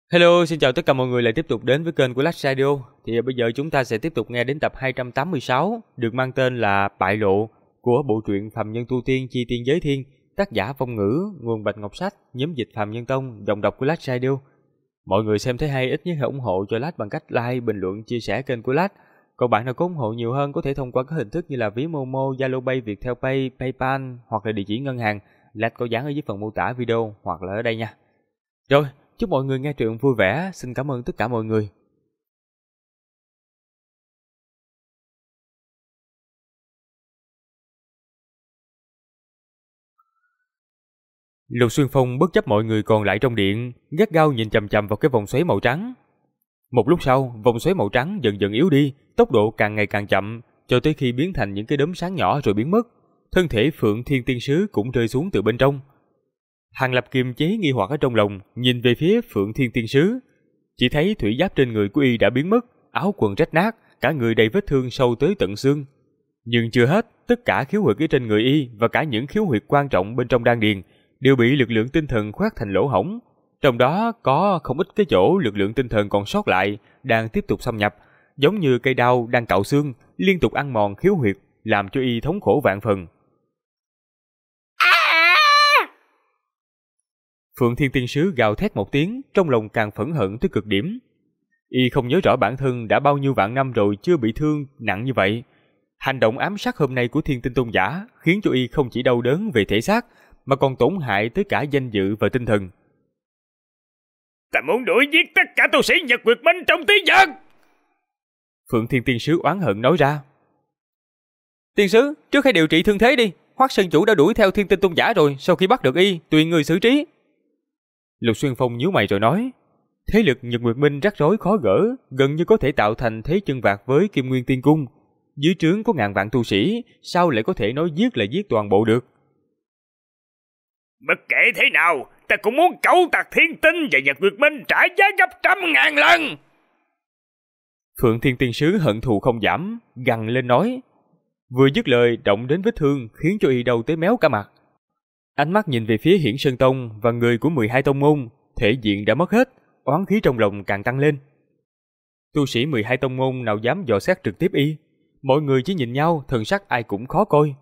Hello, xin chào tất cả mọi người lại tiếp tục đến với kênh của Lách Radio. Thì bây giờ chúng ta sẽ tiếp tục nghe đến tập 286 được mang tên là Bại Lộ của bộ truyện Phàm Nhân Tu Tiên Chi Tiên Giới Thiên, tác giả Phong Ngữ, nguồn Bạch Ngọc Sách, nhóm dịch Phàm Nhân Tông, giọng đọc của Lách Radio. Mọi người xem thấy hay ít nhất hãy ủng hộ cho Lách bằng cách like, bình luận, chia sẻ kênh của Lách. Còn bạn nào có ủng hộ nhiều hơn có thể thông qua các hình thức như là ví Momo, Zalo Pay, Viettel Pay, PayPal hoặc là địa chỉ ngân hàng. Lách có dán ở dưới phần mô tả video hoặc là ở đây nha. Rồi, chúc mọi người nghe truyện vui vẻ. Xin cảm ơn tất cả mọi người. Lục Xuyên Phong bất chấp mọi người còn lại trong điện, gắt gao nhìn chằm chằm vào cái vòng xoáy màu trắng. Một lúc sau, vòng xoáy màu trắng dần dần yếu đi, tốc độ càng ngày càng chậm, cho tới khi biến thành những cái đốm sáng nhỏ rồi biến mất. Thân thể Phượng Thiên Tiên Sứ cũng rơi xuống từ bên trong. Hàng Lập kiềm chế nghi hoặc ở trong lòng, nhìn về phía Phượng Thiên Tiên Sứ. Chỉ thấy thủy giáp trên người của y đã biến mất, áo quần rách nát, cả người đầy vết thương sâu tới tận xương. Nhưng chưa hết, tất cả khiếu huyệt ở trên người y và cả những khiếu huyệt quan trọng bên trong đan điền đều bị lực lượng tinh thần khoét thành lỗ hổng. Trong đó có không ít cái chỗ lực lượng tinh thần còn sót lại đang tiếp tục xâm nhập, giống như cây đao đang cạo xương, liên tục ăn mòn khiếu huyệt, làm cho y thống khổ vạn phần. Phượng Thiên Tiên Sứ gào thét một tiếng, trong lòng càng phẫn hận tới cực điểm. Y không nhớ rõ bản thân đã bao nhiêu vạn năm rồi chưa bị thương nặng như vậy. Hành động ám sát hôm nay của Thiên Tinh Tôn giả khiến cho y không chỉ đau đớn về thể xác, mà còn tổn hại tới cả danh dự và tinh thần. Ta muốn đuổi giết tất cả tu sĩ Nhật Nguyệt Minh trong tí dân! Phượng Thiên Tiên Sứ oán hận nói ra. Tiên Sứ, trước khi điều trị thương thế đi. Hoắc Sơn Chủ đã đuổi theo Thiên Tinh Tôn giả rồi, sau khi bắt được y, tùy người xử trí. Lục Xuyên Phong nhíu mày rồi nói. Thế lực Nhật Nguyệt Minh rắc rối khó gỡ, gần như có thể tạo thành thế chân vạc với Kim Nguyên Tiên Cung. Dưới trướng có ngàn vạn tu sĩ, sao lại có thể nói giết là giết toàn bộ được? Bất kể thế nào, ta cũng muốn cẩu tặc Thiên Tinh và Nhật Nguyệt Minh trả giá gấp 100.000 lần. Phượng Thiên Tiên Sứ hận thù không giảm, gằn lên nói. Vừa dứt lời động đến vết thương khiến cho y đau tới méo cả mặt. Ánh mắt nhìn về phía Hiển Sơn Tông và người của 12 tông môn, thể diện đã mất hết, oán khí trong lòng càng tăng lên. Tu sĩ 12 tông môn nào dám dò xét trực tiếp y, mọi người chỉ nhìn nhau, thần sắc ai cũng khó coi.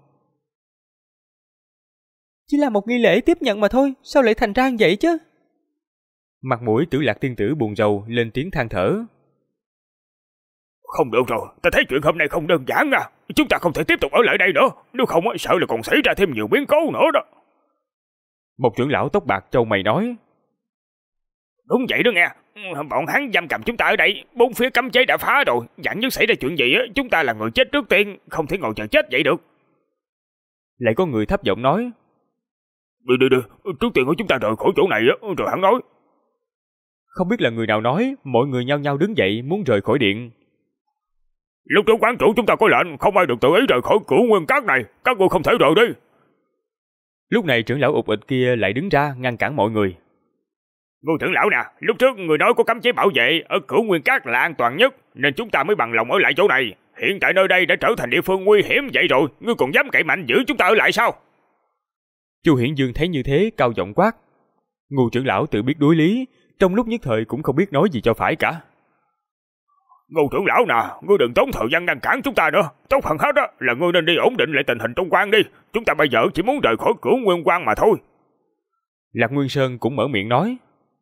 Chỉ là một nghi lễ tiếp nhận mà thôi, sao lại thành ra như vậy chứ? Mặt mũi Tử Lạc Tiên Tử buồn rầu lên tiếng than thở. Không được rồi, ta thấy chuyện hôm nay không đơn giản à. Chúng ta không thể tiếp tục ở lại đây nữa, nếu không sợ là còn xảy ra thêm nhiều biến cố nữa đó. Một trưởng lão tóc bạc trâu mày nói. Đúng vậy đó nghe, bọn hắn giam cầm chúng ta ở đây, bốn phía cấm chế đã phá rồi, vạn nhất xảy ra chuyện gì chúng ta là người chết trước tiên, không thể ngồi chờ chết vậy được. Lại có người thấp giọng nói. Đi, trước tiên của chúng ta rời khỏi chỗ này rồi hắn nói. Không biết là người nào nói, mọi người nhao nhao đứng dậy muốn rời khỏi điện. Lúc trước quán chủ chúng ta có lệnh, không ai được tự ý rời khỏi Cửu Nguyên Các này, các ngươi không thể rời đi. Lúc này trưởng lão ụt ịch kia lại đứng ra ngăn cản mọi người. Ngô trưởng lão nè, lúc trước người nói có cấm chế bảo vệ ở Cửu Nguyên Các là an toàn nhất, nên chúng ta mới bằng lòng ở lại chỗ này. Hiện tại nơi đây đã trở thành địa phương nguy hiểm vậy rồi, ngươi còn dám cậy mạnh giữ chúng ta ở lại sao? Chu Hiển Dương thấy như thế cao giọng quát. Ngô trưởng lão tự biết đối lý, trong lúc nhất thời cũng không biết nói gì cho phải cả. Ngô trưởng lão nè, ngươi đừng tốn thời gian ngăn cản chúng ta nữa. Tốt hơn hết là ngươi nên đi ổn định lại tình hình trong quan đi. Chúng ta bây giờ chỉ muốn rời khỏi Cửu Nguyên Quan mà thôi. Lạc Nguyên Sơn cũng mở miệng nói.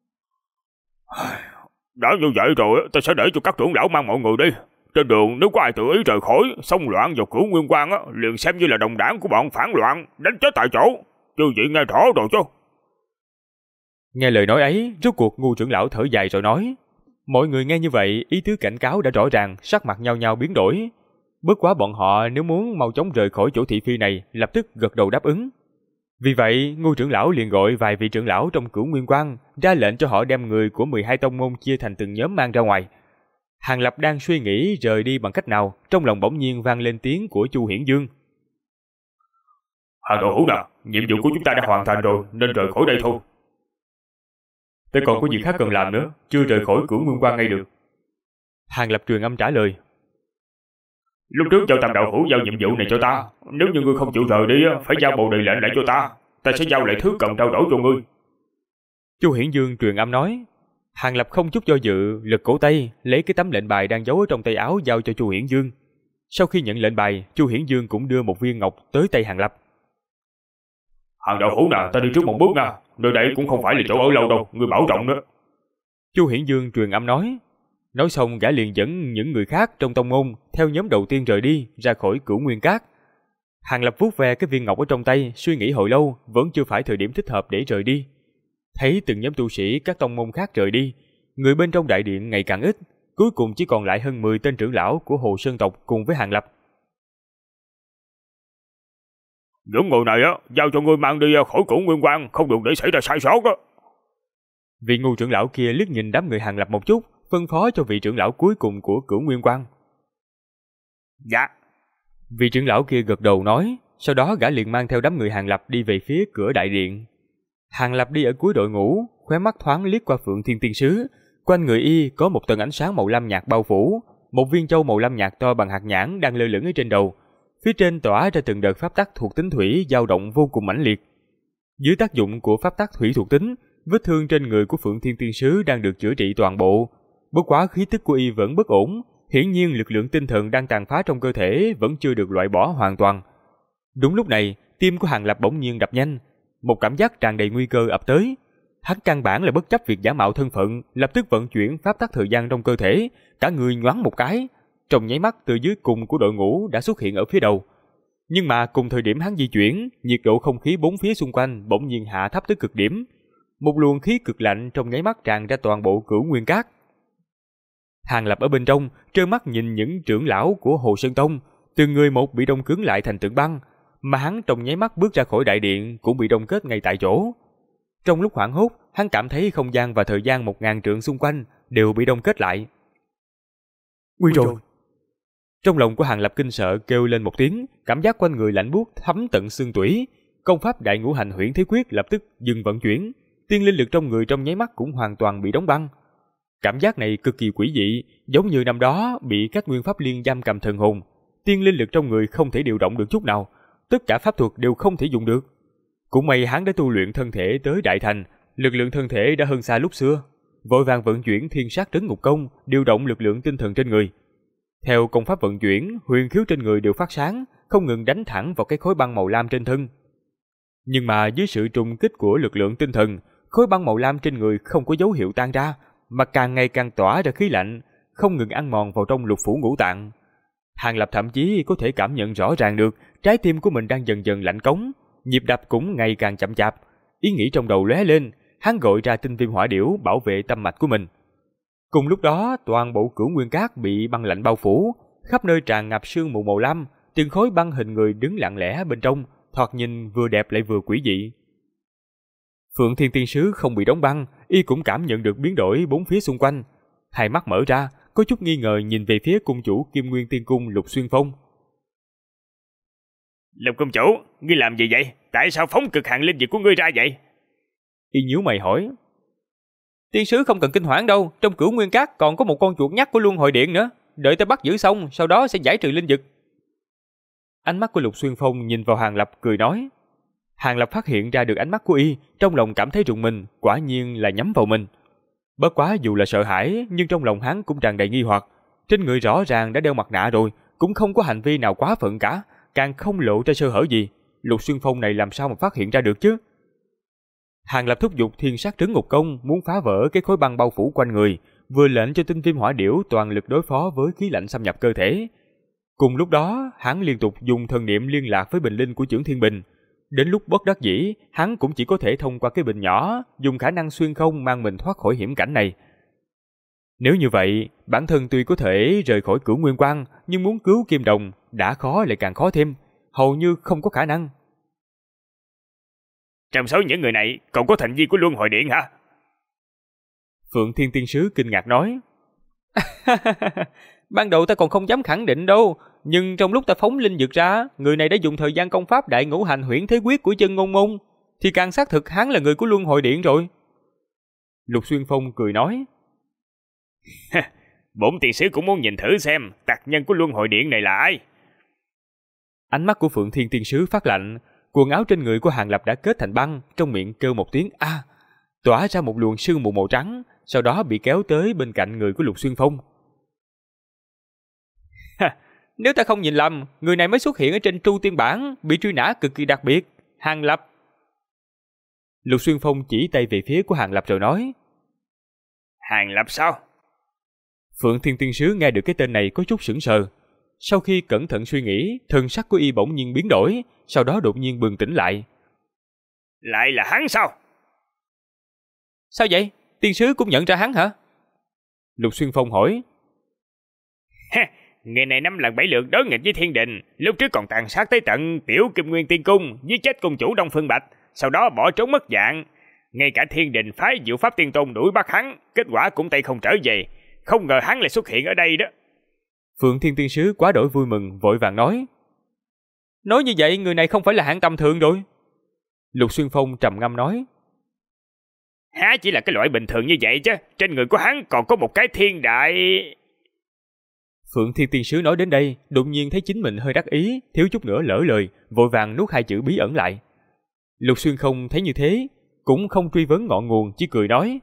Đã như vậy rồi, ta sẽ để cho các trưởng lão mang mọi người đi. Trên đường nếu có ai tự ý rời khỏi, xông loạn vào Cửu Nguyên Quan liền xem như là đồng đảng của bọn phản loạn, đánh chết tại chỗ. Chứ vậy nghe rõ rồi chứ. Nghe lời nói ấy, rốt cuộc Ngô trưởng lão thở dài rồi nói. Mọi người nghe như vậy, ý tứ cảnh cáo đã rõ ràng, sắc mặt nhao nhao biến đổi. Bất quá bọn họ nếu muốn mau chóng rời khỏi chỗ thị phi này, lập tức gật đầu đáp ứng. Vì vậy, Ngô trưởng lão liền gọi vài vị trưởng lão trong Cửu Nguyên Quan, ra lệnh cho họ đem người của 12 tông môn chia thành từng nhóm mang ra ngoài. Hàng Lập đang suy nghĩ rời đi bằng cách nào, trong lòng bỗng nhiên vang lên tiếng của Chu Hiển Dương. Hàng Đạo Hữu nè, nhiệm vụ của chúng ta đã hoàn thành rồi, nên rời khỏi đây thôi. Tôi còn có gì khác cần làm nữa, chưa rời khỏi Cửu Nguyên Quan ngay được. Hàng Lập truyền âm trả lời. Lúc trước giao Tam Đạo Hữu giao nhiệm vụ này cho ta, nếu như ngươi không chịu rời đi phải giao bộ đề lệnh lại cho ta sẽ giao lại thứ cần trao đổi cho ngươi. Chu Hiển Dương truyền âm nói. Hàng Lập không chút do dự, lật cổ tay, lấy cái tấm lệnh bài đang giấu ở trong tay áo giao cho Chu Hiển Dương. Sau khi nhận lệnh bài, Chu Hiển Dương cũng đưa một viên ngọc tới tay Hàng Lập. Hàng đạo hữu nè, ta đi trước một bước nè, nơi đây cũng không phải là chỗ ở lâu đâu, ngươi bảo trọng nữa. Chu Hiển Dương truyền âm nói. Nói xong gã liền dẫn những người khác trong tông môn theo nhóm đầu tiên rời đi ra khỏi Cửu Nguyên Các. Hàng Lập vuốt ve cái viên ngọc ở trong tay, suy nghĩ hồi lâu, vẫn chưa phải thời điểm thích hợp để rời đi. Thấy từng nhóm tu sĩ các tông môn khác rời đi, người bên trong đại điện ngày càng ít, cuối cùng chỉ còn lại hơn 10 tên trưởng lão của Hồ Sơn tộc cùng với Hàng Lập. Những người này á, giao cho ngươi mang đi khỏi Cửu Nguyên Quan, không được để xảy ra sai sót á. Vị Ngưu trưởng lão kia liếc nhìn đám người Hàng Lập một chút, phân phó cho vị trưởng lão cuối cùng của Cửu Nguyên Quan. Dạ. Vị trưởng lão kia gật đầu nói, sau đó gã liền mang theo đám người Hàng Lập đi về phía cửa đại điện. Hàng Lập đi ở cuối đội ngũ, khóe mắt thoáng liếc qua Phượng Thiên Tiên Sứ, quanh người y có một tầng ánh sáng màu lam nhạt bao phủ, một viên châu màu lam nhạt to bằng hạt nhãn đang lơ lửng ở trên đầu, phía trên tỏa ra từng đợt pháp tắc thuộc tính thủy dao động vô cùng mãnh liệt. Dưới tác dụng của pháp tắc thủy thuộc tính, vết thương trên người của Phượng Thiên Tiên Sứ đang được chữa trị toàn bộ. Bất quá khí tức của y vẫn bất ổn, hiển nhiên lực lượng tinh thần đang tàn phá trong cơ thể vẫn chưa được loại bỏ hoàn toàn. Đúng lúc này, tim của Hàng Lập bỗng nhiên đập nhanh, một cảm giác tràn đầy nguy cơ ập tới. Hắn căn bản là bất chấp việc giả mạo thân phận, lập tức vận chuyển pháp tắc thời gian trong cơ thể, cả người nhoáng một cái, trong nháy mắt từ dưới cùng của đội ngũ đã xuất hiện ở phía đầu. Nhưng mà cùng thời điểm hắn di chuyển, nhiệt độ không khí bốn phía xung quanh bỗng nhiên hạ thấp tới cực điểm. Một luồng khí cực lạnh trong nháy mắt tràn ra toàn bộ Cửu Nguyên Các. Hàng Lập ở bên trong, trơ mắt nhìn những trưởng lão của Hồ Sơn Tông, từng người một bị đông cứng lại thành tượng băng, mà hắn trong nháy mắt bước ra khỏi đại điện cũng bị đông kết ngay tại chỗ. Trong lúc hoảng hốt, hắn cảm thấy không gian và thời gian 1000 trượng xung quanh đều bị đông kết lại. Nguy rồi! Trong lòng của Hàng Lập kinh sợ kêu lên một tiếng, cảm giác quanh người lạnh buốt thấm tận xương tủy. Công pháp Đại Ngũ Hành Huyễn Thế Quyết lập tức dừng vận chuyển, tiên linh lực trong người trong nháy mắt cũng hoàn toàn bị đóng băng. Cảm giác này cực kỳ quỷ dị, giống như năm đó bị các nguyên pháp liên giam cầm thần hồn, tiên linh lực trong người không thể điều động được chút nào, tất cả pháp thuật đều không thể dùng được. Cũng may hắn đã tu luyện thân thể tới đại thành, lực lượng thân thể đã hơn xa lúc xưa, vội vàng vận chuyển Thiên Sát Trấn Ngục Công, điều động lực lượng tinh thần trên người. Theo công pháp vận chuyển, huyền khiếu trên người đều phát sáng, không ngừng đánh thẳng vào cái khối băng màu lam trên thân. Nhưng mà dưới sự trùng kích của lực lượng tinh thần, khối băng màu lam trên người không có dấu hiệu tan ra, mà càng ngày càng tỏa ra khí lạnh, không ngừng ăn mòn vào trong lục phủ ngũ tạng. Hàng Lập thậm chí có thể cảm nhận rõ ràng được trái tim của mình đang dần dần lạnh cống, nhịp đập cũng ngày càng chậm chạp. Ý nghĩ trong đầu lóe lên, hắn gọi ra tinh viêm hỏa điểu bảo vệ tâm mạch của mình. Cùng lúc đó, toàn bộ Cửu Nguyên Các bị băng lạnh bao phủ, khắp nơi tràn ngập sương mù màu lam, từng khối băng hình người đứng lặng lẽ bên trong, thoạt nhìn vừa đẹp lại vừa quỷ dị. Phượng Thiên Tiên Sứ không bị đóng băng, y cũng cảm nhận được biến đổi bốn phía xung quanh, hai mắt mở ra, có chút nghi ngờ nhìn về phía cung chủ Kim Nguyên Tiên Cung Lục Xuyên Phong. Lục công chủ, ngươi làm gì vậy? Tại sao phóng cực hạn linh dịch của ngươi ra vậy? Y nhíu mày hỏi. Tiên sứ không cần kinh hoảng đâu, trong Cửu Nguyên Các còn có một con chuột nhắt của Luân Hồi Điện nữa, đợi ta bắt giữ xong, sau đó sẽ giải trừ linh dực. Ánh mắt của Lục Xuyên Phong nhìn vào Hàng Lập cười nói. Hàng Lập phát hiện ra được ánh mắt của y, trong lòng cảm thấy rùng mình, quả nhiên là nhắm vào mình. Bất quá dù là sợ hãi, nhưng trong lòng hắn cũng tràn đầy nghi hoặc. Trên người rõ ràng đã đeo mặt nạ rồi, cũng không có hành vi nào quá phận cả, càng không lộ ra sơ hở gì. Lục Xuyên Phong này làm sao mà phát hiện ra được chứ? Hàng Lập thúc giục Thiên Sát Trấn Ngục Công muốn phá vỡ cái khối băng bao phủ quanh người, vừa lệnh cho tinh viêm hỏa điểu toàn lực đối phó với khí lạnh xâm nhập cơ thể. Cùng lúc đó, hắn liên tục dùng thần niệm liên lạc với bình linh của Chưởng Thiên Bình. Đến lúc bất đắc dĩ, hắn cũng chỉ có thể thông qua cái bình nhỏ, dùng khả năng xuyên không mang mình thoát khỏi hiểm cảnh này. Nếu như vậy, bản thân tuy có thể rời khỏi Cửu Nguyên Quan, nhưng muốn cứu Kim Đồng đã khó lại càng khó thêm, hầu như không có khả năng. Trong số những người này còn có thành viên của Luân Hồi Điện hả? Phượng Thiên Tiên Sứ kinh ngạc nói. Ban đầu ta còn không dám khẳng định đâu, nhưng trong lúc ta phóng linh dược ra, người này đã dùng thời gian công pháp Đại Ngũ Hành Huyễn Thế Quyết của Chân Ngôn Môn, thì càng xác thực hắn là người của Luân Hồi Điện rồi. Lục Xuyên Phong cười nói. Bổn tiên sứ cũng muốn nhìn thử xem tặc nhân của Luân Hồi Điện này là ai. Ánh mắt của Phượng Thiên Tiên Sứ phát lạnh, quần áo trên người của Hàng Lập đã kết thành băng, trong miệng kêu một tiếng a. tỏa ra một luồng sương mù màu trắng, sau đó bị kéo tới bên cạnh người của Lục Xuyên Phong. Nếu ta không nhìn lầm, người này mới xuất hiện ở trên Tru Tiên Bản, bị truy nã cực kỳ đặc biệt, Hàng Lập. Lục Xuyên Phong chỉ tay về phía của Hàng Lập rồi nói. Hàng Lập sao? Phượng Thiên Tiên Sứ nghe được cái tên này có chút sững sờ. Sau khi cẩn thận suy nghĩ, thần sắc của y bỗng nhiên biến đổi, sau đó đột nhiên bừng tỉnh lại. Lại là hắn sao? Sao vậy? Tiên sứ cũng nhận ra hắn hả? Lục Xuyên Phong hỏi. Người này 5 lần 7 lượt đối nghịch với thiên đình, lúc trước còn tàn sát tới tận Tiểu Kim Nguyên Tiên Cung, giết chết cung chủ Đông Phương Bạch, sau đó bỏ trốn mất dạng. Ngay cả thiên đình phái Diệu Pháp Tiên Tôn đuổi bắt hắn, kết quả cũng tay không trở về. Không ngờ hắn lại xuất hiện ở đây đó. Phượng Thiên Tiên Sứ quá đổi vui mừng, vội vàng nói. Nói như vậy người này không phải là hạng tầm thường rồi. Lục Xuyên Phong trầm ngâm nói. Há chỉ là cái loại bình thường như vậy chứ, trên người của hắn còn có một cái thiên đại... Phượng Thiên Tiên Sứ nói đến đây, đột nhiên thấy chính mình hơi đắc ý, thiếu chút nữa lỡ lời, vội vàng nuốt 2 chữ bí ẩn lại. Lục Xuyên không thấy như thế, cũng không truy vấn ngọn nguồn, chỉ cười nói.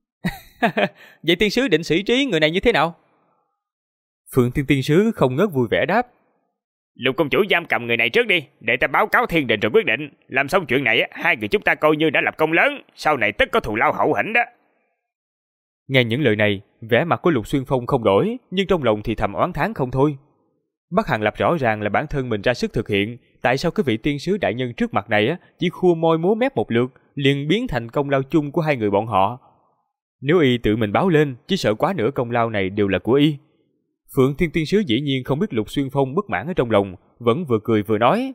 Vậy tiên sứ định xử trí người này như thế nào? Phượng Thiên Tiên Sứ không ngớt vui vẻ đáp. Lục công chủ giam cầm người này trước đi, để ta báo cáo thiên đình rồi quyết định. Làm xong chuyện này, 2 người chúng ta coi như đã lập công lớn, sau này tất có thù lao hậu hĩnh đó. Nghe những lời này, vẻ mặt của Lục Xuyên Phong không đổi, nhưng trong lòng thì thầm oán thán không thôi. Bắc Hàng Lập rõ ràng là bản thân mình ra sức thực hiện, tại sao cái vị tiên sứ đại nhân trước mặt này chỉ khua môi múa mép một lượt, liền biến thành công lao chung của 2 người bọn họ. Nếu y tự mình báo lên, chỉ sợ quá nửa công lao này đều là của y. Phượng Thiên Tiên Sứ dĩ nhiên không biết Lục Xuyên Phong bất mãn ở trong lòng, vẫn vừa cười vừa nói.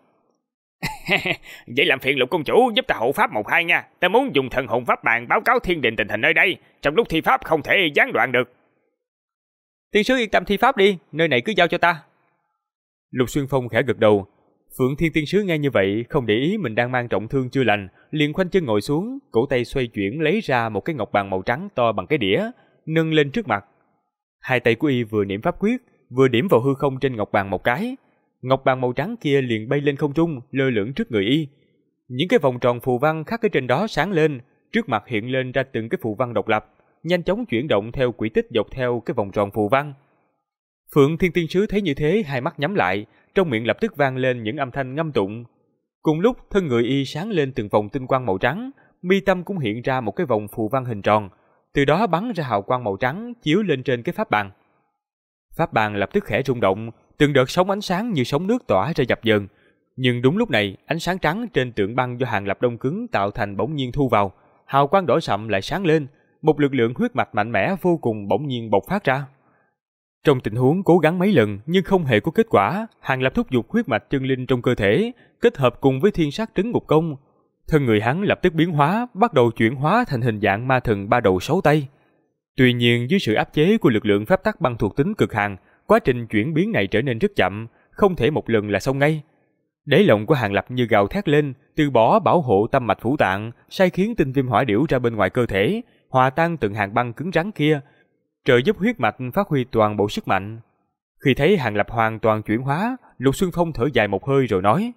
Vậy làm phiền Lục công chủ giúp ta hộ pháp 1-2 nha. Ta muốn dùng thần hồn pháp bàn báo cáo thiên đình tình hình nơi đây, trong lúc thi pháp không thể gián đoạn được. Tiên sứ yên tâm thi pháp đi, nơi này cứ giao cho ta. Lục Xuyên Phong khẽ gật đầu. Phượng Thiên Tiên Sứ nghe như vậy, không để ý mình đang mang trọng thương chưa lành, liền khoanh chân ngồi xuống, cổ tay xoay chuyển lấy ra một cái ngọc bàn màu trắng to bằng cái đĩa, nâng lên trước mặt. 2 tay của y vừa niệm pháp quyết, vừa điểm vào hư không trên ngọc bàn một cái. Ngọc bàn màu trắng kia liền bay lên không trung, lơ lửng trước người y. Những cái vòng tròn phù văn khắc ở trên đó sáng lên, trước mặt hiện lên ra từng cái phù văn độc lập, nhanh chóng chuyển động theo quỹ tích dọc theo cái vòng tròn phù văn. Phượng Thiên Tiên Sứ thấy như thế, 2 mắt nhắm lại, trong miệng lập tức vang lên những âm thanh ngâm tụng. Cùng lúc thân người y sáng lên từng vòng tinh quang màu trắng, mi tâm cũng hiện ra một cái vòng phù văn hình tròn, từ đó bắn ra hào quang màu trắng chiếu lên trên cái pháp bàn. Pháp bàn lập tức khẽ rung động, từng đợt sóng ánh sáng như sóng nước tỏa ra dập dờn. Nhưng đúng lúc này, ánh sáng trắng trên tượng băng do Hàng Lập đông cứng tạo thành bỗng nhiên thu vào, hào quang đỏ sậm lại sáng lên, một lực lượng huyết mạch mạnh mẽ vô cùng bỗng nhiên bộc phát ra. Trong tình huống cố gắng mấy lần nhưng không hề có kết quả, Hàng Lập thúc giục huyết mạch chân linh trong cơ thể, kết hợp cùng với thiên sát trấn ngục công, thân người hắn lập tức biến hóa, bắt đầu chuyển hóa thành hình dạng ma thần 3 đầu 6 tay. Tuy nhiên dưới sự áp chế của lực lượng pháp tắc băng thuộc tính cực hạn, quá trình chuyển biến này trở nên rất chậm, không thể một lần là xong ngay. Đáy lòng của Hàng Lập như gào thét lên, từ bỏ bảo hộ tâm mạch phủ tạng, sai khiến tinh viêm hỏa điểu ra bên ngoài cơ thể, hòa tan từng hàng băng cứng rắn kia, trợ giúp huyết mạch phát huy toàn bộ sức mạnh. Khi thấy Hàng Lập hoàn toàn chuyển hóa, Lục Xuyên Phong thở dài một hơi rồi nói: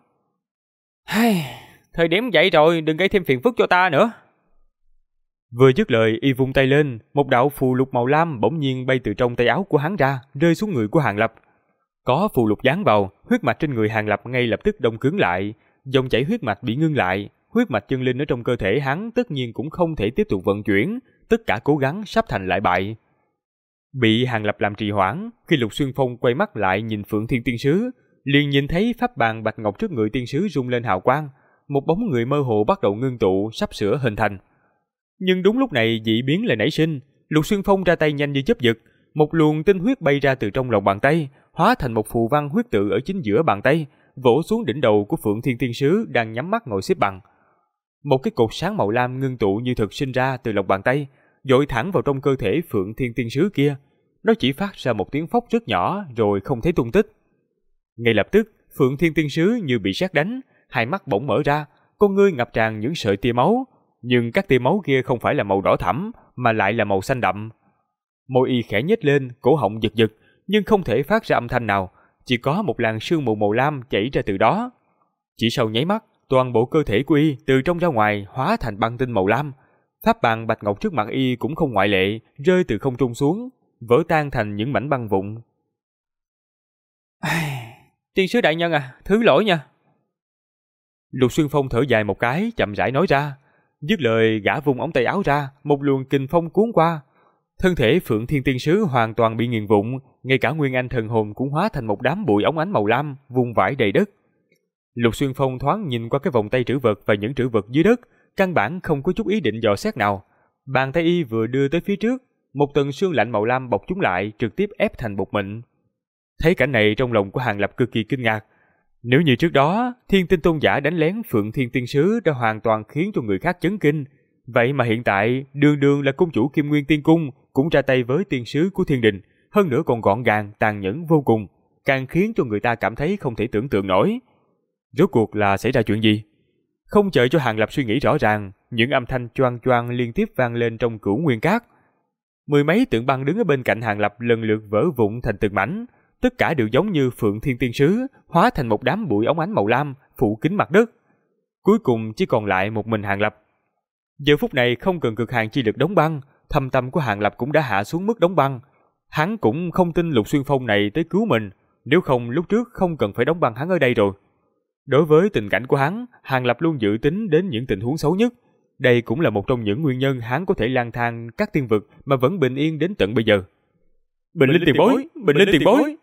thời điểm vậy rồi, đừng gây thêm phiền phức cho ta nữa. Vừa dứt lời, y vung tay lên, một đạo phù lục màu lam bỗng nhiên bay từ trong tay áo của hắn ra, rơi xuống người của Hàng Lập. Có phù lục dán vào, huyết mạch trên người Hàng Lập ngay lập tức đông cứng lại, dòng chảy huyết mạch bị ngưng lại, huyết mạch chân linh ở trong cơ thể hắn tất nhiên cũng không thể tiếp tục vận chuyển, tất cả cố gắng sắp thành lại bại. Bị Hàng Lập làm trì hoãn, khi Lục Xuyên Phong quay mắt lại nhìn Phượng Thiên Tiên Sứ, liền nhìn thấy pháp bàn bạch ngọc trước người tiên sứ rung lên hào quang, một bóng người mơ hồ bắt đầu ngưng tụ, sắp sửa hình thành. Nhưng đúng lúc này dị biến lại nảy sinh, Lục Xuyên Phong ra tay nhanh như chớp giật, một luồng tinh huyết bay ra từ trong lòng bàn tay, hóa thành một phù văn huyết tự ở chính giữa bàn tay, vỗ xuống đỉnh đầu của Phượng Thiên Tiên Sứ đang nhắm mắt ngồi xếp bằng. Một cái cột sáng màu lam ngưng tụ như thực sinh ra từ lòng bàn tay, dội thẳng vào trong cơ thể Phượng Thiên Tiên Sứ kia. Nó chỉ phát ra một tiếng phốc rất nhỏ rồi không thấy tung tích. Ngay lập tức, Phượng Thiên Tiên Sứ như bị sét đánh, 2 mắt bỗng mở ra, con ngươi ngập tràn những sợi tia máu, nhưng các tia máu kia không phải là màu đỏ thẫm mà lại là màu xanh đậm. Môi y khẽ nhếch lên, cổ họng giật giật, nhưng không thể phát ra âm thanh nào, chỉ có một làn sương mù màu lam chảy ra từ đó. Chỉ sau nháy mắt, toàn bộ cơ thể của y từ trong ra ngoài hóa thành băng tinh màu lam, Pháp bàn bạch ngọc trước mặt y cũng không ngoại lệ, rơi từ không trung xuống, vỡ tan thành những mảnh băng vụn. Tiên sứ đại nhân à, thứ lỗi nha. Lục Xuyên Phong thở dài một cái, chậm rãi nói ra. Dứt lời, gã vung ống tay áo ra, một luồng kình phong cuốn qua. Thân thể Phượng Thiên Tiên sứ hoàn toàn bị nghiền vụn, ngay cả nguyên anh thần hồn cũng hóa thành một đám bụi óng ánh màu lam, vung vãi đầy đất. Lục Xuyên Phong thoáng nhìn qua cái vòng tay trữ vật và những trữ vật dưới đất, căn bản không có chút ý định dò xét nào. Bàn tay y vừa đưa tới phía trước, một tầng sương lạnh màu lam bọc chúng lại, trực tiếp ép thành bột mịn. Thấy cảnh này, trong lòng của Hàng Lập cực kỳ kinh ngạc. Nếu như trước đó, Thiên Tinh Tôn giả đánh lén Phượng Thiên Tiên sứ đã hoàn toàn khiến cho người khác chấn kinh, vậy mà hiện tại, đường đường là cung chủ Kim Nguyên Tiên Cung cũng ra tay với tiên sứ của Thiên Đình, hơn nữa còn gọn gàng, tàn nhẫn vô cùng, càng khiến cho người ta cảm thấy không thể tưởng tượng nổi. Rốt cuộc là xảy ra chuyện gì? Không chờ cho Hàng Lập suy nghĩ rõ ràng, những âm thanh choang choang liên tiếp vang lên trong Cửu Nguyên Cát. Mười mấy tượng băng đứng ở bên cạnh Hàng Lập lần lượt vỡ vụn thành từng mảnh, tất cả đều giống như Phượng Thiên Tiên sứ, hóa thành một đám bụi óng ánh màu lam, phủ kín mặt đất. Cuối cùng chỉ còn lại một mình Hàng Lập. Giờ phút này không cần cực hạn chi lực đóng băng, thâm tâm của Hàng Lập cũng đã hạ xuống mức đóng băng. Hắn cũng không tin Lục Xuyên Phong này tới cứu mình, nếu không lúc trước không cần phải đóng băng hắn ở đây rồi. Đối với tình cảnh của hắn, Hàng Lập luôn dự tính đến những tình huống xấu nhất. Đây cũng là một trong những nguyên nhân hắn có thể lang thang các tiên vực mà vẫn bình yên đến tận bây giờ. Bình linh tiền bối, bình linh tiền bối.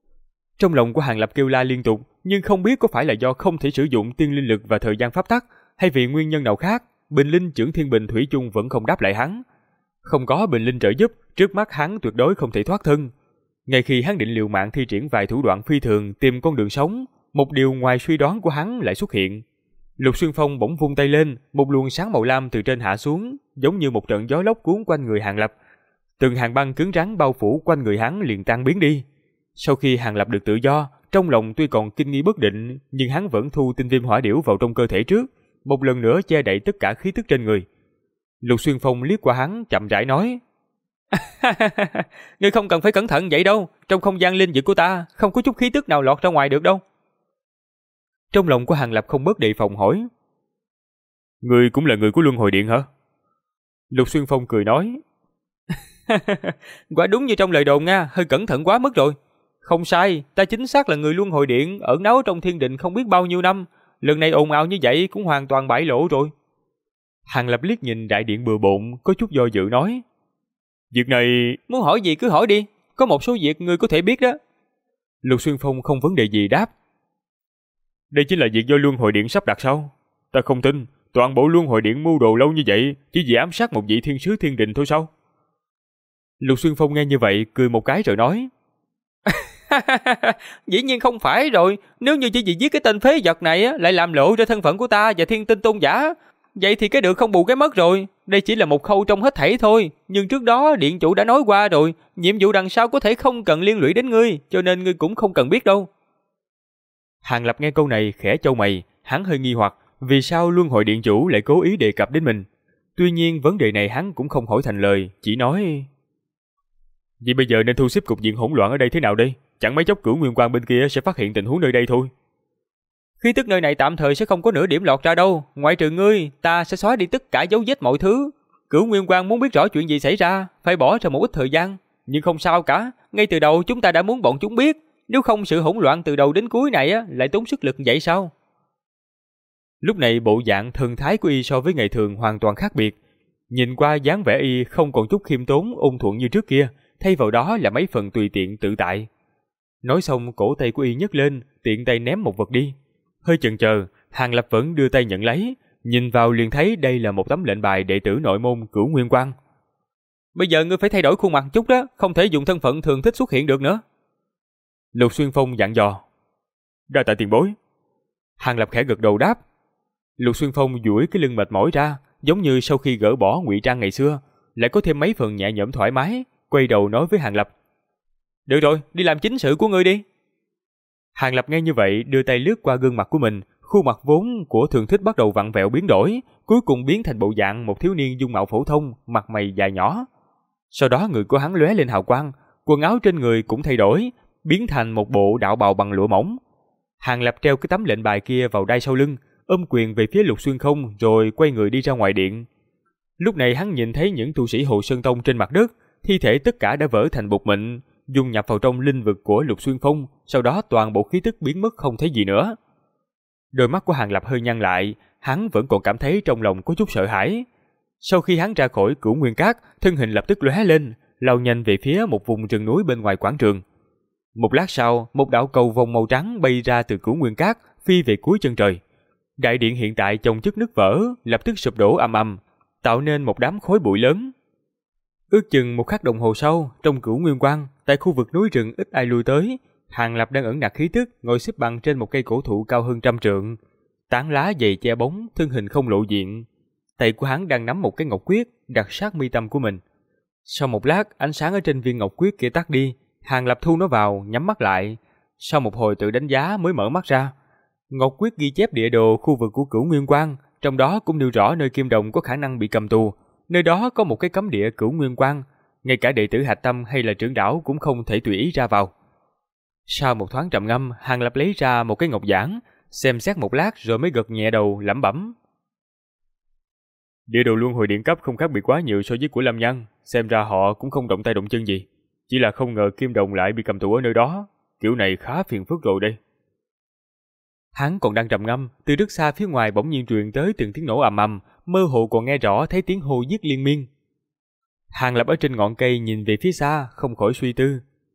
Trong lòng của Hàng Lập kêu la liên tục, nhưng không biết có phải là do không thể sử dụng tiên linh lực và thời gian pháp tắc, hay vì nguyên nhân nào khác, Bình Linh Chưởng Thiên Bình thủy chung vẫn không đáp lại hắn. Không có Bình Linh trợ giúp, trước mắt hắn tuyệt đối không thể thoát thân. Ngay khi hắn định liều mạng thi triển vài thủ đoạn phi thường tìm con đường sống, một điều ngoài suy đoán của hắn lại xuất hiện. Lục Xuyên Phong bỗng vung tay lên, một luồng sáng màu lam từ trên hạ xuống, giống như một trận gió lốc cuốn quanh người Hàng Lập. Từng hàng băng cứng rắn bao phủ quanh người hắn liền tan biến đi. Sau khi Hàng Lập được tự do, trong lòng tuy còn kinh nghi bất định, nhưng hắn vẫn thu tinh viêm hỏa điểu vào trong cơ thể trước, một lần nữa che đậy tất cả khí tức trên người. Lục Xuyên Phong liếc qua hắn, chậm rãi nói: "Ngươi không cần phải cẩn thận vậy đâu, trong không gian linh dược của ta không có chút khí tức nào lọt ra ngoài được đâu." Trong lòng của Hàng Lập không bớt đề phòng hỏi: "Ngươi cũng là người của Luân Hồi Điện hả?" Lục Xuyên Phong cười nói: "Quả đúng như trong lời đồn nha, hơi cẩn thận quá mức rồi. Không sai, ta chính xác là người Luân Hồi Điện, ẩn náu trong thiên định không biết bao nhiêu năm. Lần này ồn ào như vậy cũng hoàn toàn bại lộ rồi." Hàng Lập liếc nhìn đại điện bừa bộn, có chút do dự nói: "Việc này, muốn hỏi gì cứ hỏi đi, có một số việc ngươi có thể biết đó." Lục Xuyên Phong không vấn đề gì đáp: "Đây chính là việc do Luân Hồi Điện sắp đặt sao? Ta không tin, toàn bộ Luân Hồi Điện mưu đồ lâu như vậy, chỉ vì ám sát một vị thiên sứ thiên đình thôi sao?" Lục Xuyên Phong nghe như vậy, cười một cái rồi nói: "Dĩ nhiên không phải rồi, nếu như chỉ vì giết cái tên phế vật này lại làm lộ ra thân phận của ta và Thiên Tinh Tôn giả, vậy thì cái được không bù cái mất rồi. Đây chỉ là một khâu trong hết thảy thôi, nhưng trước đó điện chủ đã nói qua rồi, nhiệm vụ đằng sau có thể không cần liên lụy đến ngươi, cho nên ngươi cũng không cần biết đâu." Hàng Lập nghe câu này khẽ chau mày, hắn hơi nghi hoặc, vì sao Luân Hồi Điện chủ lại cố ý đề cập đến mình. Tuy nhiên vấn đề này hắn cũng không hỏi thành lời, chỉ nói: "Vậy bây giờ nên thu xếp cục diện hỗn loạn ở đây thế nào đây? Chẳng mấy chốc Cửu Nguyên Quang bên kia sẽ phát hiện tình huống nơi đây thôi." "Khí tức nơi này tạm thời sẽ không có nửa điểm lọt ra đâu, ngoại trừ ngươi, ta sẽ xóa đi tất cả dấu vết mọi thứ. Cửu Nguyên Quang muốn biết rõ chuyện gì xảy ra, phải bỏ ra một ít thời gian, nhưng không sao cả, ngay từ đầu chúng ta đã muốn bọn chúng biết, nếu không sự hỗn loạn từ đầu đến cuối này lại tốn sức lực vậy sao?" Lúc này bộ dạng thần thái của y so với ngày thường hoàn toàn khác biệt, nhìn qua dáng vẻ y không còn chút khiêm tốn ôn thuận như trước kia, thay vào đó là mấy phần tùy tiện tự tại. Nói xong, cổ tay của y nhấc lên, tiện tay ném một vật đi. Hơi chần chờ, Hàng Lập vẫn đưa tay nhận lấy, nhìn vào liền thấy đây là một tấm lệnh bài đệ tử nội môn Cửu Nguyên Quang. "Bây giờ ngươi phải thay đổi khuôn mặt chút đó, không thể dùng thân phận thường thích xuất hiện được nữa." Lục Xuyên Phong dặn dò. "Đa tạ tiền bối." Hàng Lập khẽ gật đầu đáp. Lục Xuyên Phong duỗi cái lưng mệt mỏi ra, giống như sau khi gỡ bỏ ngụy trang ngày xưa, lại có thêm mấy phần nhẹ nhõm thoải mái, quay đầu nói với Hàng Lập: "Được rồi, đi làm chính sự của ngươi đi." Hàng Lập nghe như vậy, đưa tay lướt qua gương mặt của mình, khuôn mặt vốn của thường thích bắt đầu vặn vẹo biến đổi, cuối cùng biến thành bộ dạng một thiếu niên dung mạo phổ thông, mặt mày dài nhỏ. Sau đó người của hắn lóe lên hào quang, quần áo trên người cũng thay đổi, biến thành một bộ đạo bào bằng lụa mỏng. Hàng Lập treo cái tấm lệnh bài kia vào đai sau lưng, ôm quyền về phía Lục Xuyên Không rồi quay người đi ra ngoài điện. Lúc này hắn nhìn thấy những tu sĩ Hồ Sơn Tông trên mặt đất, thi thể tất cả đã vỡ thành bột mịn, dung nhập vào trong linh vực của Lục Xuyên Phong, sau đó toàn bộ khí tức biến mất không thấy gì nữa. Đôi mắt của Hàng Lập hơi nhăn lại, hắn vẫn còn cảm thấy trong lòng có chút sợ hãi. Sau khi hắn ra khỏi Cửu Nguyên Các, thân hình lập tức lóe lên, lao nhanh về phía một vùng rừng núi bên ngoài quảng trường. Một lát sau, một đạo cầu vồng màu trắng bay ra từ Cửu Nguyên Các, phi về cuối chân trời. Đại điện hiện tại chồng chất nứt vỡ, lập tức sụp đổ ầm ầm, tạo nên một đám khói bụi lớn. Ước chừng một khắc đồng hồ sau, trong Cửu Nguyên Quang, tại khu vực núi rừng ít ai lui tới, Hàng Lập đang ẩn nặc khí tức, ngồi xếp bằng trên một cây cổ thụ cao hơn 100 trượng, tán lá dày che bóng, thân hình không lộ diện. Tay của hắn đang nắm một cái ngọc quyết đặt sát mi tâm của mình. Sau một lát, ánh sáng ở trên viên ngọc quyết kia tắt đi, Hàng Lập thu nó vào, nhắm mắt lại. Sau một hồi tự đánh giá mới mở mắt ra. Ngọc quyết ghi chép địa đồ khu vực của Cửu Nguyên Quang, trong đó cũng nêu rõ nơi Kim Đồng có khả năng bị cầm tù. Nơi đó có một cái cấm địa Cửu Nguyên Quang, ngay cả đệ tử Hạch Tâm hay là trưởng đảo cũng không thể tùy ý ra vào. Sau một thoáng trầm ngâm, Hàng Lập lấy ra một cái ngọc giản, xem xét một lát rồi mới gật nhẹ đầu lẩm bẩm. Địa đồ luân hồi điện cấp không khác biệt quá nhiều so với của Lâm Nhân, xem ra họ cũng không động tay động chân gì, chỉ là không ngờ Kim Đồng lại bị cầm tù ở nơi đó, kiểu này khá phiền phức rồi đây. Hắn còn đang trầm ngâm, từ rất xa phía ngoài bỗng nhiên truyền tới từng tiếng nổ ầm ầm, mơ hồ còn nghe rõ thấy tiếng hô giết liên miên. Hàng Lập ở trên ngọn cây nhìn về phía xa, không khỏi suy tư.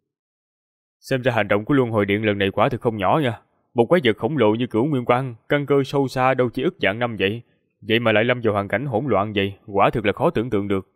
Xem ra hành động của luân hồi điện lần này quả thực không nhỏ nha. Một quái vật khổng lồ như Cửu Nguyên Quang, căn cơ sâu xa đâu chỉ ức vạn năm vậy, vậy mà lại lâm vào hoàn cảnh hỗn loạn vậy, quả thực là khó tưởng tượng được.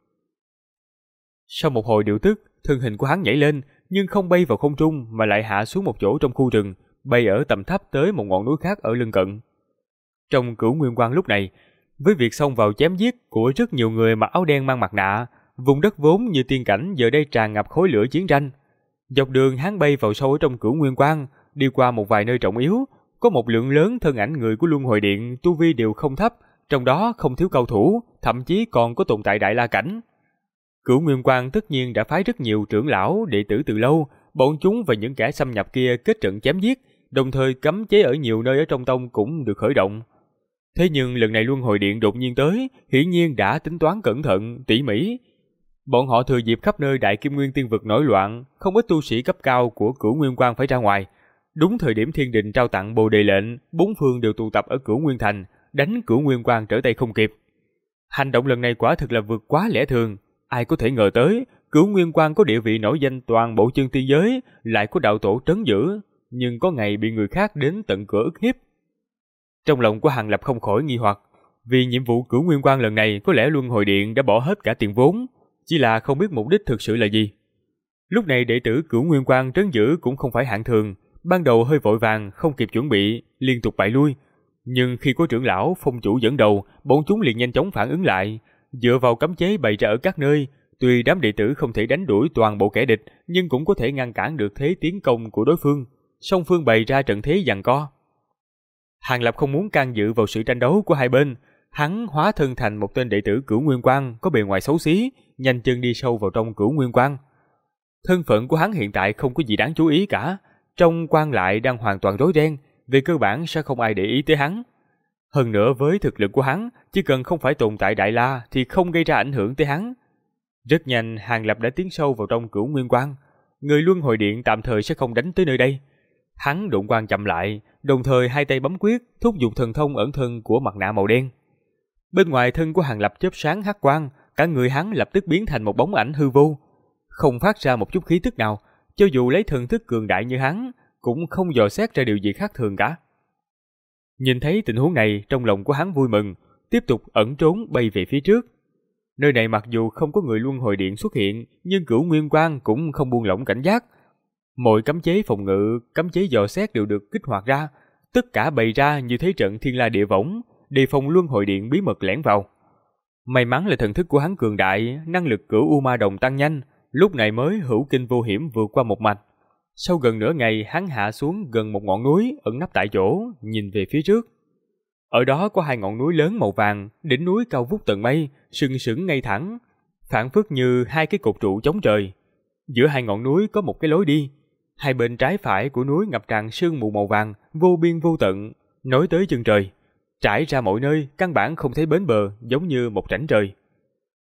Sau một hồi điều tức, thân hình của hắn nhảy lên, nhưng không bay vào không trung mà lại hạ xuống một chỗ trong khu rừng, bay ở tầm thấp tới một ngọn núi khác ở lân cận. Trong Cửu Nguyên Quang lúc này, với việc xông vào chém giết của rất nhiều người mặc áo đen mang mặt nạ, vùng đất vốn như tiên cảnh giờ đây tràn ngập khói lửa chiến tranh. Dọc đường hắn bay vào sâu ở trong Cửu Nguyên Quang, đi qua một vài nơi trọng yếu, có một lượng lớn thân ảnh người của Luân Hồi Điện tu vi đều không thấp, trong đó không thiếu cao thủ, thậm chí còn có tồn tại đại la cảnh. Cửu Nguyên Quang tất nhiên đã phái rất nhiều trưởng lão, đệ tử từ lâu, bọn chúng và những kẻ xâm nhập kia kết trận chém giết, đồng thời cấm chế ở nhiều nơi ở trong tông cũng được khởi động. Thế nhưng lần này Luân Hồi Điện đột nhiên tới, hiển nhiên đã tính toán cẩn thận, tỉ mỉ. Bọn họ thừa dịp khắp nơi Đại Kim Nguyên Tiên Vực nổi loạn, không ít tu sĩ cấp cao của Cửu Nguyên Quang phải ra ngoài. Đúng thời điểm Thiên Đình trao tặng Bồ Đề lệnh, bốn phương đều tụ tập ở Cửu Nguyên Thành, đánh Cửu Nguyên Quang trở tay không kịp. Hành động lần này quả thực là vượt quá lẽ thường. Ai có thể ngờ tới, Cửu Nguyên Quang có địa vị nổi danh toàn bộ chân tiên giới, lại có đạo tổ trấn giữ, nhưng có ngày bị người khác đến tận cửa ức hiếp. Trong lòng của Hàng Lập không khỏi nghi hoặc, vì nhiệm vụ Cửu Nguyên Quang lần này có lẽ Luân Hồi Điện đã bỏ hết cả tiền vốn, chỉ là không biết mục đích thực sự là gì. Lúc này đệ tử Cửu Nguyên Quang trấn giữ cũng không phải hạng thường, ban đầu hơi vội vàng, không kịp chuẩn bị, liên tục bại lui. Nhưng khi có trưởng lão, phong chủ dẫn đầu, bọn chúng liền nhanh chóng phản ứng lại, dựa vào cấm chế bày ra ở các nơi. Tuy đám đệ tử không thể đánh đuổi toàn bộ kẻ địch, nhưng cũng có thể ngăn cản được thế tiến công của đối phương. Song phương bày ra trận thế giằng co. Hàng Lập không muốn can dự vào sự tranh đấu của hai bên, hắn hóa thân thành một tên đệ tử Cửu Nguyên Quang có bề ngoài xấu xí, nhanh chân đi sâu vào trong Cửu Nguyên Quang. Thân phận của hắn hiện tại không có gì đáng chú ý cả, trong quan lại đang hoàn toàn rối ren, về cơ bản sẽ không ai để ý tới hắn. Hơn nữa với thực lực của hắn, chỉ cần không phải tồn tại đại la thì không gây ra ảnh hưởng tới hắn. Rất nhanh Hàng Lập đã tiến sâu vào trong Cửu Nguyên Quang, người Luân Hồi Điện tạm thời sẽ không đánh tới nơi đây. Hắn độn quang chậm lại, đồng thời hai tay bấm quyết, thúc giục thần thông ẩn thân của mặt nạ màu đen. Bên ngoài thân của Hàng Lập chớp sáng hắc quang, cả người hắn lập tức biến thành một bóng ảnh hư vô, không phát ra một chút khí tức nào, cho dù lấy thần thức cường đại như hắn, cũng không dò xét ra điều gì khác thường cả. Nhìn thấy tình huống này, trong lòng của hắn vui mừng, tiếp tục ẩn trốn bay về phía trước. Nơi này mặc dù không có người Luân Hồi Điện xuất hiện, nhưng Cửu Nguyên Quang cũng không buông lỏng cảnh giác. Mọi cấm chế phòng ngự, cấm chế dò xét đều được kích hoạt ra, tất cả bày ra như thế trận thiên la địa võng, đề phòng Luân Hồi Điện bí mật lẻn vào. May mắn là thần thức của hắn cường đại, năng lực Cửu U Ma Đồng tăng nhanh, lúc này mới hữu kinh vô hiểm vượt qua một mạch. Sau gần nửa ngày, hắn hạ xuống gần một ngọn núi, ẩn nấp tại chỗ, nhìn về phía trước. Ở đó có hai ngọn núi lớn màu vàng, đỉnh núi cao vút tận mây, sừng sững ngay thẳng, phảng phất như hai cái cột trụ chống trời. Giữa hai ngọn núi có một cái lối đi, hai bên trái phải của núi ngập tràn sương mù màu vàng, vô biên vô tận, nối tới chân trời, trải ra mọi nơi, căn bản không thấy bến bờ, giống như một rãnh trời.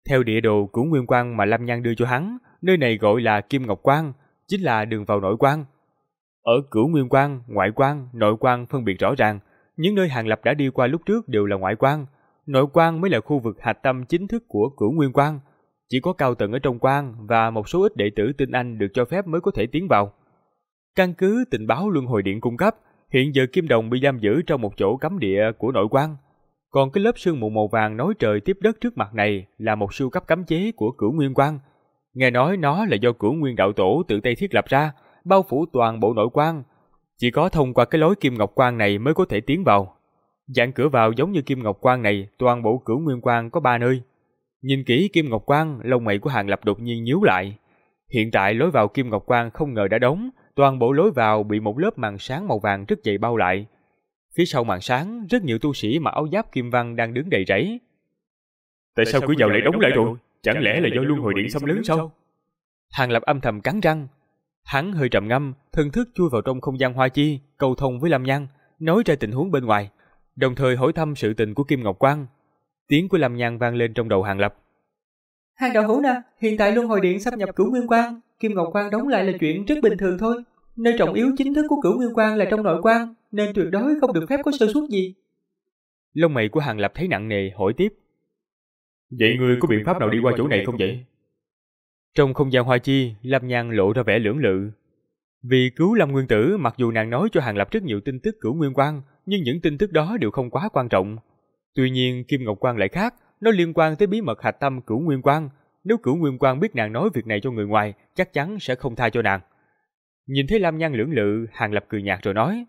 Theo địa đồ Cửu Nguyên Quan mà Lâm Nhan đưa cho hắn, nơi này gọi là Kim Ngọc Quan, chính là đường vào nội quan. Ở Cửu Nguyên Quan, ngoại quan, nội quan phân biệt rõ ràng, những nơi Hàng Lập đã đi qua lúc trước đều là ngoại quan, nội quan mới là khu vực hạch tâm chính thức của Cửu Nguyên Quan. Chỉ có cao tầng ở trong quan và một số ít đệ tử tinh anh được cho phép mới có thể tiến vào. Căn cứ tình báo Luân Hồi Điện cung cấp, hiện giờ Kim Đồng bị giam giữ trong một chỗ cấm địa của nội quan. Còn cái lớp sương mù màu vàng nối trời tiếp đất trước mặt này là một siêu cấp cấm chế của Cửu Nguyên Quan. Nghe nói nó là do Cửu Nguyên đạo tổ tự tay thiết lập ra, bao phủ toàn bộ nội quan. Chỉ có thông qua cái lối Kim Ngọc Quan này mới có thể tiến vào. Dạng cửa vào giống như Kim Ngọc Quan này, toàn bộ Cửu Nguyên Quan có 3 nơi. Nhìn kỹ Kim Ngọc Quan, lông mày của Hàng Lập đột nhiên nhíu lại. Hiện tại lối vào Kim Ngọc Quan không ngờ đã đóng, toàn bộ lối vào bị một lớp màn sáng màu vàng rất dày bao lại. Phía sau màn sáng, rất nhiều tu sĩ mặc áo giáp kim văn đang đứng đầy rẫy. Tại sao cửa vào lại đóng lại rồi? Chẳng lẽ là do Luân Hồi Điện xâm lấn sao? Hàng Lập âm thầm cắn răng. Hắn hơi trầm ngâm, thần thức chui vào trong không gian hoa chi, cầu thông với Lâm Nhan, nói ra tình huống bên ngoài, đồng thời hỏi thăm sự tình của Kim Ngọc Quan. Tiếng của Lâm Nhan vang lên trong đầu Hàng Lập. Hàng đạo hữu nè, hiện tại Luân Hồi Điện xâm nhập Cửu Nguyên Quan, Kim Ngọc Quan đóng lại là chuyện rất bình thường thôi. Nơi trọng yếu chính thức của Cửu Nguyên Quan là trong nội quan, nên tuyệt đối không được phép có sơ suất gì. Lông mày của Hàng Lập thấy nặng nề, hỏi tiếp. Vậy ngươi có biện pháp nào đi qua chỗ này không vậy? Trong không gian hoa chi, Lâm Nhan lộ ra vẻ lưỡng lự. Vì cứu Lâm Nguyên Tử, mặc dù nàng nói cho Hàng Lập rất nhiều tin tức Cửu Nguyên Quan, nhưng những tin tức đó đều không quá quan trọng. Tuy nhiên Kim Ngọc Quan lại khác, nó liên quan tới bí mật hạch tâm Cửu Nguyên Quan. Nếu Cửu Nguyên Quan biết nàng nói việc này cho người ngoài, chắc chắn sẽ không tha cho nàng. Nhìn thấy Lâm Nhan lưỡng lự, Hàng Lập cười nhạt rồi nói.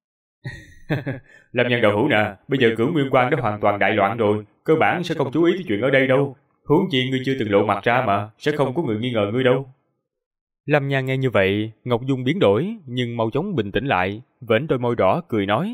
Lâm Nhan đạo hữu nè, bây giờ Cửu Nguyên Quan đã hoàn toàn đại loạn rồi, cơ bản sẽ không chú ý tới chuyện ở đây đâu. Huống chi ngươi chưa từng lộ mặt ra mà, sẽ không có người nghi ngờ ngươi đâu. Lâm Nhan nghe như vậy, Ngọc Dung biến đổi, nhưng mau chóng bình tĩnh lại, vểnh đôi môi đỏ cười nói.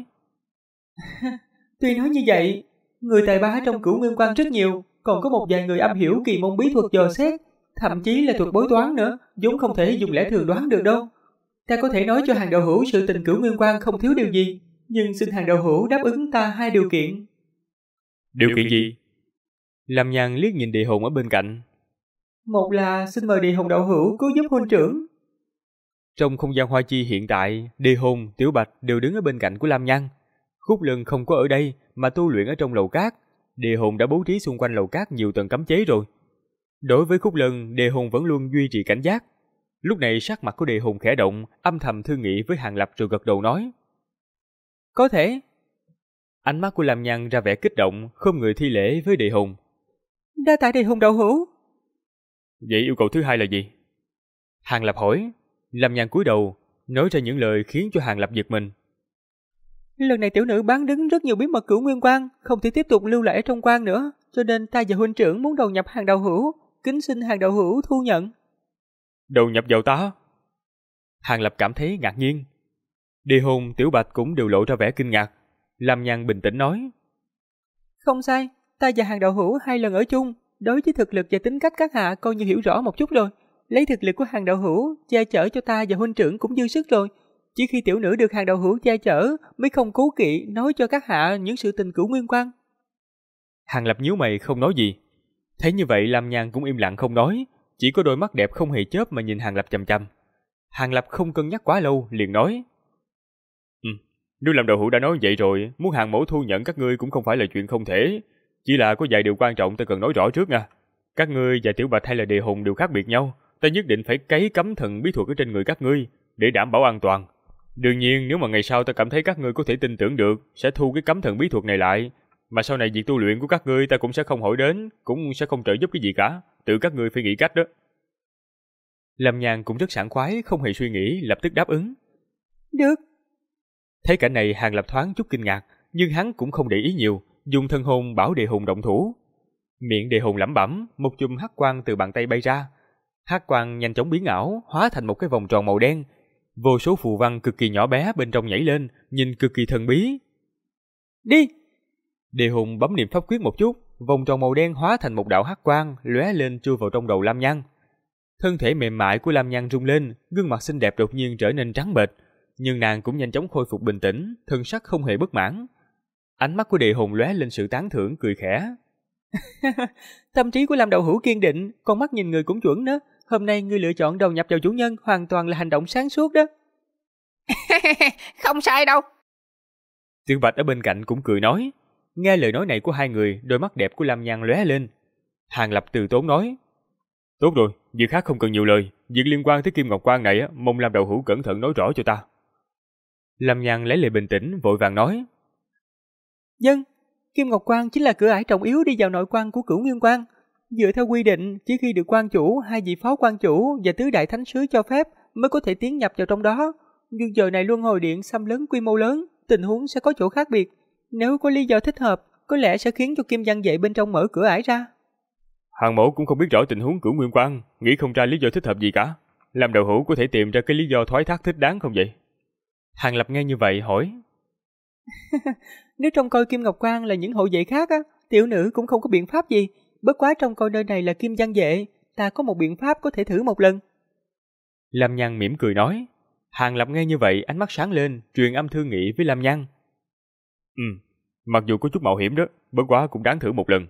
Tuy nói như vậy, người tài ba trong Cửu Nguyên Quan rất nhiều, còn có một vài người am hiểu kỳ môn bí thuật dò xét, thậm chí là thuật bói toán nữa, vốn không thể dùng lẽ thường đoán được đâu. Ta có thể nói cho Hàng đạo hữu sự tình Cửu Nguyên Quan không thiếu điều gì, nhưng xin Hàng đạo hữu đáp ứng ta 2 điều kiện. Điều kiện gì? Lâm Nhan liếc nhìn Địa Hồn ở bên cạnh. Một là xin mời Địa Hồn đạo hữu cứu giúp huynh trưởng. Trong không gian hoa chi hiện tại, Địa Hồn, Tiểu Bạch đều đứng ở bên cạnh của Lâm Nhan. Khúc Lân không có ở đây mà tu luyện ở trong lầu cát. Địa Hồn đã bố trí xung quanh lầu cát nhiều tầng cấm chế rồi. Đối với Khúc Lân, Địa Hồn vẫn luôn duy trì cảnh giác. Lúc này sắc mặt của Địa Hồn khẽ động, âm thầm thương nghị với Hàng Lập rồi gật đầu nói. Có thể. Ánh mắt của Lâm Nhan ra vẻ kích động, không người thi lễ với Địa Hồn. Đa tạ Địa Hồn đạo hữu. Vậy yêu cầu thứ hai là gì? Hàng Lập hỏi. Lâm Nhan cúi đầu, nói ra những lời khiến cho Hàng Lập giật mình. Lần này tiểu nữ bán đứng rất nhiều bí mật Cửu Nguyên Quan, không thể tiếp tục lưu lại ở trong quan nữa, cho nên ta và huynh trưởng muốn đầu nhập Hàng đạo hữu, kính xin Hàng đạo hữu thu nhận. Đầu nhập vào ta? Hàng Lập cảm thấy ngạc nhiên. Địa Hồn, Tiểu Bạch cũng đều lộ ra vẻ kinh ngạc. Lâm Nhan bình tĩnh nói. Không sai, ta và Hàng đạo hữu 2 lần ở chung, đối với thực lực và tính cách các hạ coi như hiểu rõ một chút rồi. Lấy thực lực của Hàng đạo hữu che chở cho ta và huynh trưởng cũng dư sức rồi. Chỉ khi tiểu nữ được Hàng đạo hữu che chở mới không cố kỵ nói cho các hạ những sự tình Cửu Nguyên Quan. Hàng Lập nhíu mày không nói gì. Thấy như vậy Lâm Nhan cũng im lặng không nói, chỉ có đôi mắt đẹp không hề chớp mà nhìn Hàng Lập chằm chằm. Hàng Lập không cân nhắc quá lâu, liền nói. Nếu Lâm đạo hữu đã nói vậy rồi, muốn Hàng mẫu thu nhận các ngươi cũng không phải là chuyện không thể. Chỉ là có vài điều quan trọng ta cần nói rõ trước nha. Các ngươi và Tiểu Bạch hay là Địa Hồn đều khác biệt nhau. Ta nhất định phải cấy cấm thần bí thuật ở trên người các ngươi, để đảm bảo an toàn. Đương nhiên nếu mà ngày sau ta cảm thấy các ngươi có thể tin tưởng được, sẽ thu cái cấm thần bí thuật này lại. Mà sau này việc tu luyện của các ngươi ta cũng sẽ không hỏi đến, cũng sẽ không trợ giúp cái gì cả. Tự các ngươi phải nghĩ cách đó. Lâm Nhan cũng rất sảng khoái, không hề suy nghĩ, lập tức đáp ứng. Được. Thấy cảnh này Hàng Lập thoáng chút kinh ngạc, nhưng hắn cũng không để ý nhiều, dùng thân hồn bảo Địa Hồn động thủ. Miệng Địa Hồn lẩm bẩm, một chùm hắc quang từ bàn tay bay ra. Hắc quang nhanh chóng biến ảo, hóa thành một cái vòng tròn màu đen. Vô số phù văn cực kỳ nhỏ bé bên trong nhảy lên, nhìn cực kỳ thần bí. Đi! Địa Hồn bấm niệm pháp quyết một chút, vòng tròn màu đen hóa thành một đạo hắc quang, lóe lên chui vào trong đầu Lam Nhan. Thân thể mềm mại của Lam Nhan rung lên, gương mặt xinh đẹp đột nhiên trở nên trắng bệch, nhưng nàng cũng nhanh chóng khôi phục bình tĩnh, thân sắc không hề bất mãn. Ánh mắt của Địa Hồn lóe lên sự tán thưởng, cười khẽ. Tâm trí của Lâm Đậu Hữu kiên định, con mắt nhìn người cũng chuẩn đó. Hôm nay ngươi lựa chọn đầu nhập vào chủ nhân hoàn toàn là hành động sáng suốt đó. Không sai đâu. Tiểu Bạch ở bên cạnh cũng cười nói. Nghe lời nói này của hai người, đôi mắt đẹp của Lam Nhan lóe lên. Hàng Lập từ tốn nói. Tốt rồi, việc khác không cần nhiều lời. Việc liên quan tới Kim Ngọc Quan này, mong Lâm Đậu Hữu cẩn thận nói rõ cho ta. Lam Nhan lấy lại bình tĩnh, vội vàng nói. Dân, Kim Ngọc Quan chính là cửa ải trọng yếu đi vào nội quan của Cửu Nguyên Quan. Dựa theo quy định, chỉ khi được quan chủ, hai vị phó quan chủ và tứ đại thánh sứ cho phép mới có thể tiến nhập vào trong đó. Nhưng giờ này luân hồi điện xâm lấn quy mô lớn, tình huống sẽ có chỗ khác biệt. Nếu có lý do thích hợp, có lẽ sẽ khiến cho Kim Văn Vệ bên trong mở cửa ải ra. Hàng mẫu cũng không biết rõ tình huống Cửu Nguyên Quan, nghĩ không ra lý do thích hợp gì cả. Lâm Đậu Hữu có thể tìm ra cái lý do thoái thác thích đáng không vậy? Hàng Lập nghe như vậy hỏi. Nếu trông coi Kim Ngọc Quan là những hộ vệ khác á, tiểu nữ cũng không có biện pháp gì. Bất quá trông coi nơi này là Kim Văn Vệ, ta có một biện pháp có thể thử một lần. Lam Nhan mỉm cười nói. Hàng Lập nghe như vậy ánh mắt sáng lên, truyền âm thương nghị với Lam Nhan. Mặc dù có chút mạo hiểm đó, bất quá cũng đáng thử một lần.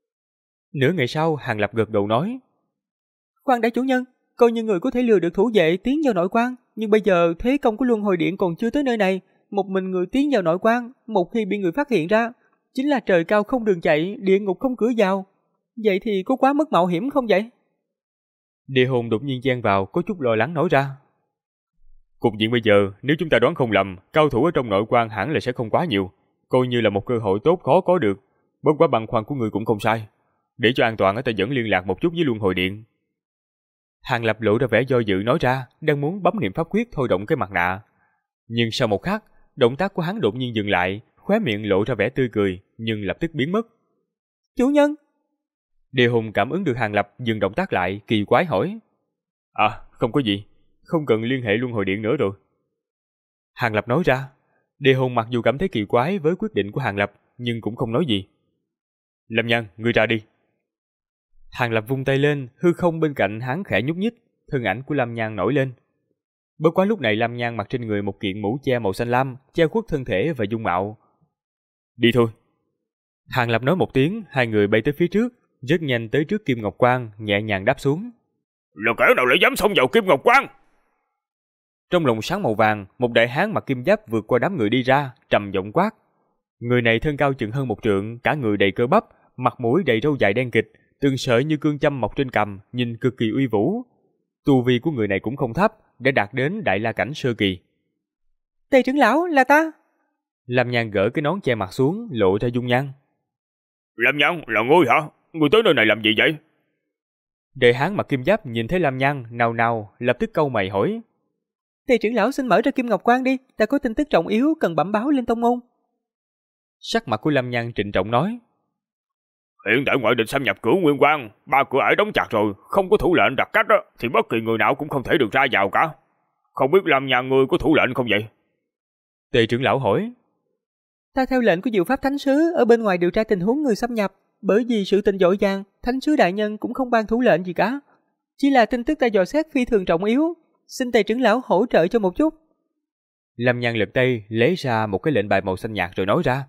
Nửa ngày sau, Hàng Lập gật đầu nói. Khoan đã chủ nhân, coi như người có thể lừa được thủ vệ tiến vào nội quan, nhưng bây giờ thế công của luân hồi điện còn chưa tới nơi này. Một mình người tiến vào nội quan, một khi bị người phát hiện ra, chính là trời cao không đường chạy, địa ngục không cửa vào. Vậy thì có quá mức mạo hiểm không vậy? Địa Hồn đột nhiên chen vào, có chút lo lắng nói ra. Cục diện bây giờ, nếu chúng ta đoán không lầm, cao thủ ở trong nội quan hẳn là sẽ không quá nhiều, coi như là một cơ hội tốt khó có được. Bất quá băn khoăn của người cũng không sai. Để cho an toàn, ta vẫn liên lạc một chút với luân hồi điện. Hàng Lập lộ ra vẻ do dự nói ra, đang muốn bấm niệm pháp quyết thôi động cái mặt nạ. Nhưng sau một khắc, động tác của hắn đột nhiên dừng lại, khóe miệng lộ ra vẻ tươi cười, nhưng lập tức biến mất. Chủ nhân! Địa Hồn cảm ứng được Hàng Lập dừng động tác lại, kỳ quái hỏi. Không có gì, không cần liên hệ luân hồi điện nữa rồi. Hàng Lập nói ra. Địa Hồn mặc dù cảm thấy kỳ quái với quyết định của Hàng Lập, nhưng cũng không nói gì. Lâm Nhan, ngươi ra đi. Hàng Lập vung tay lên, hư không bên cạnh hắn khẽ nhúc nhích, thân ảnh của Lâm Nhan nổi lên. Bất quá lúc này Lâm Nhan mặc trên người một kiện mũ che màu xanh lam, che khuất thân thể và dung mạo. Đi thôi. Hàng Lập nói một tiếng, hai người bay tới phía trước, rất nhanh tới trước Kim Ngọc Quan, nhẹ nhàng đáp xuống. Là kẻ nào lại dám xông vào Kim Ngọc Quan? Trong lồng sáng màu vàng, một đại hán mặc kim giáp vượt qua đám người đi ra, trầm giọng quát. Người này thân cao chừng hơn 1 trượng, cả người đầy cơ bắp, mặt mũi đầy râu dài đen kịt, từng sợi như cương châm mọc trên cằm, nhìn cực kỳ uy vũ. Tu vi của người này cũng không thấp, đã đạt đến đại la cảnh sơ kỳ. Tề trưởng lão, là ta. Lâm Nhan gỡ cái nón che mặt xuống, lộ ra dung nhan. Lâm Nhan, là ngươi hả? Ngươi tới nơi này làm gì vậy? Đại hán mặc kim giáp nhìn thấy Lâm Nhan, nào nào lập tức cau mày hỏi. Tề trưởng lão xin mở ra Kim Ngọc Quan đi, ta có tin tức trọng yếu cần bẩm báo lên tông môn. Sắc mặt của Lâm Nhan trịnh trọng nói. Hiện tại ngoại địch xâm nhập Cửu Nguyên Quan, 3 cửa ải đóng chặt rồi, không có thủ lệnh đặt cách đó, thì bất kỳ người nào cũng không thể được ra vào cả. Không biết Lâm Nhan ngươi có thủ lệnh không vậy? Tề trưởng lão hỏi. Ta theo lệnh của Diệu Pháp Thánh Sứ ở bên ngoài điều tra tình huống người xâm nhập. Bởi vì sự tình vội vàng, Thánh Sứ đại nhân cũng không ban thủ lệnh gì cả. Chỉ là tin tức ta dò xét phi thường trọng yếu, xin Tề trưởng lão hỗ trợ cho một chút. Lâm Nhan lật tay lấy ra một cái lệnh bài màu xanh nhạt rồi nói ra.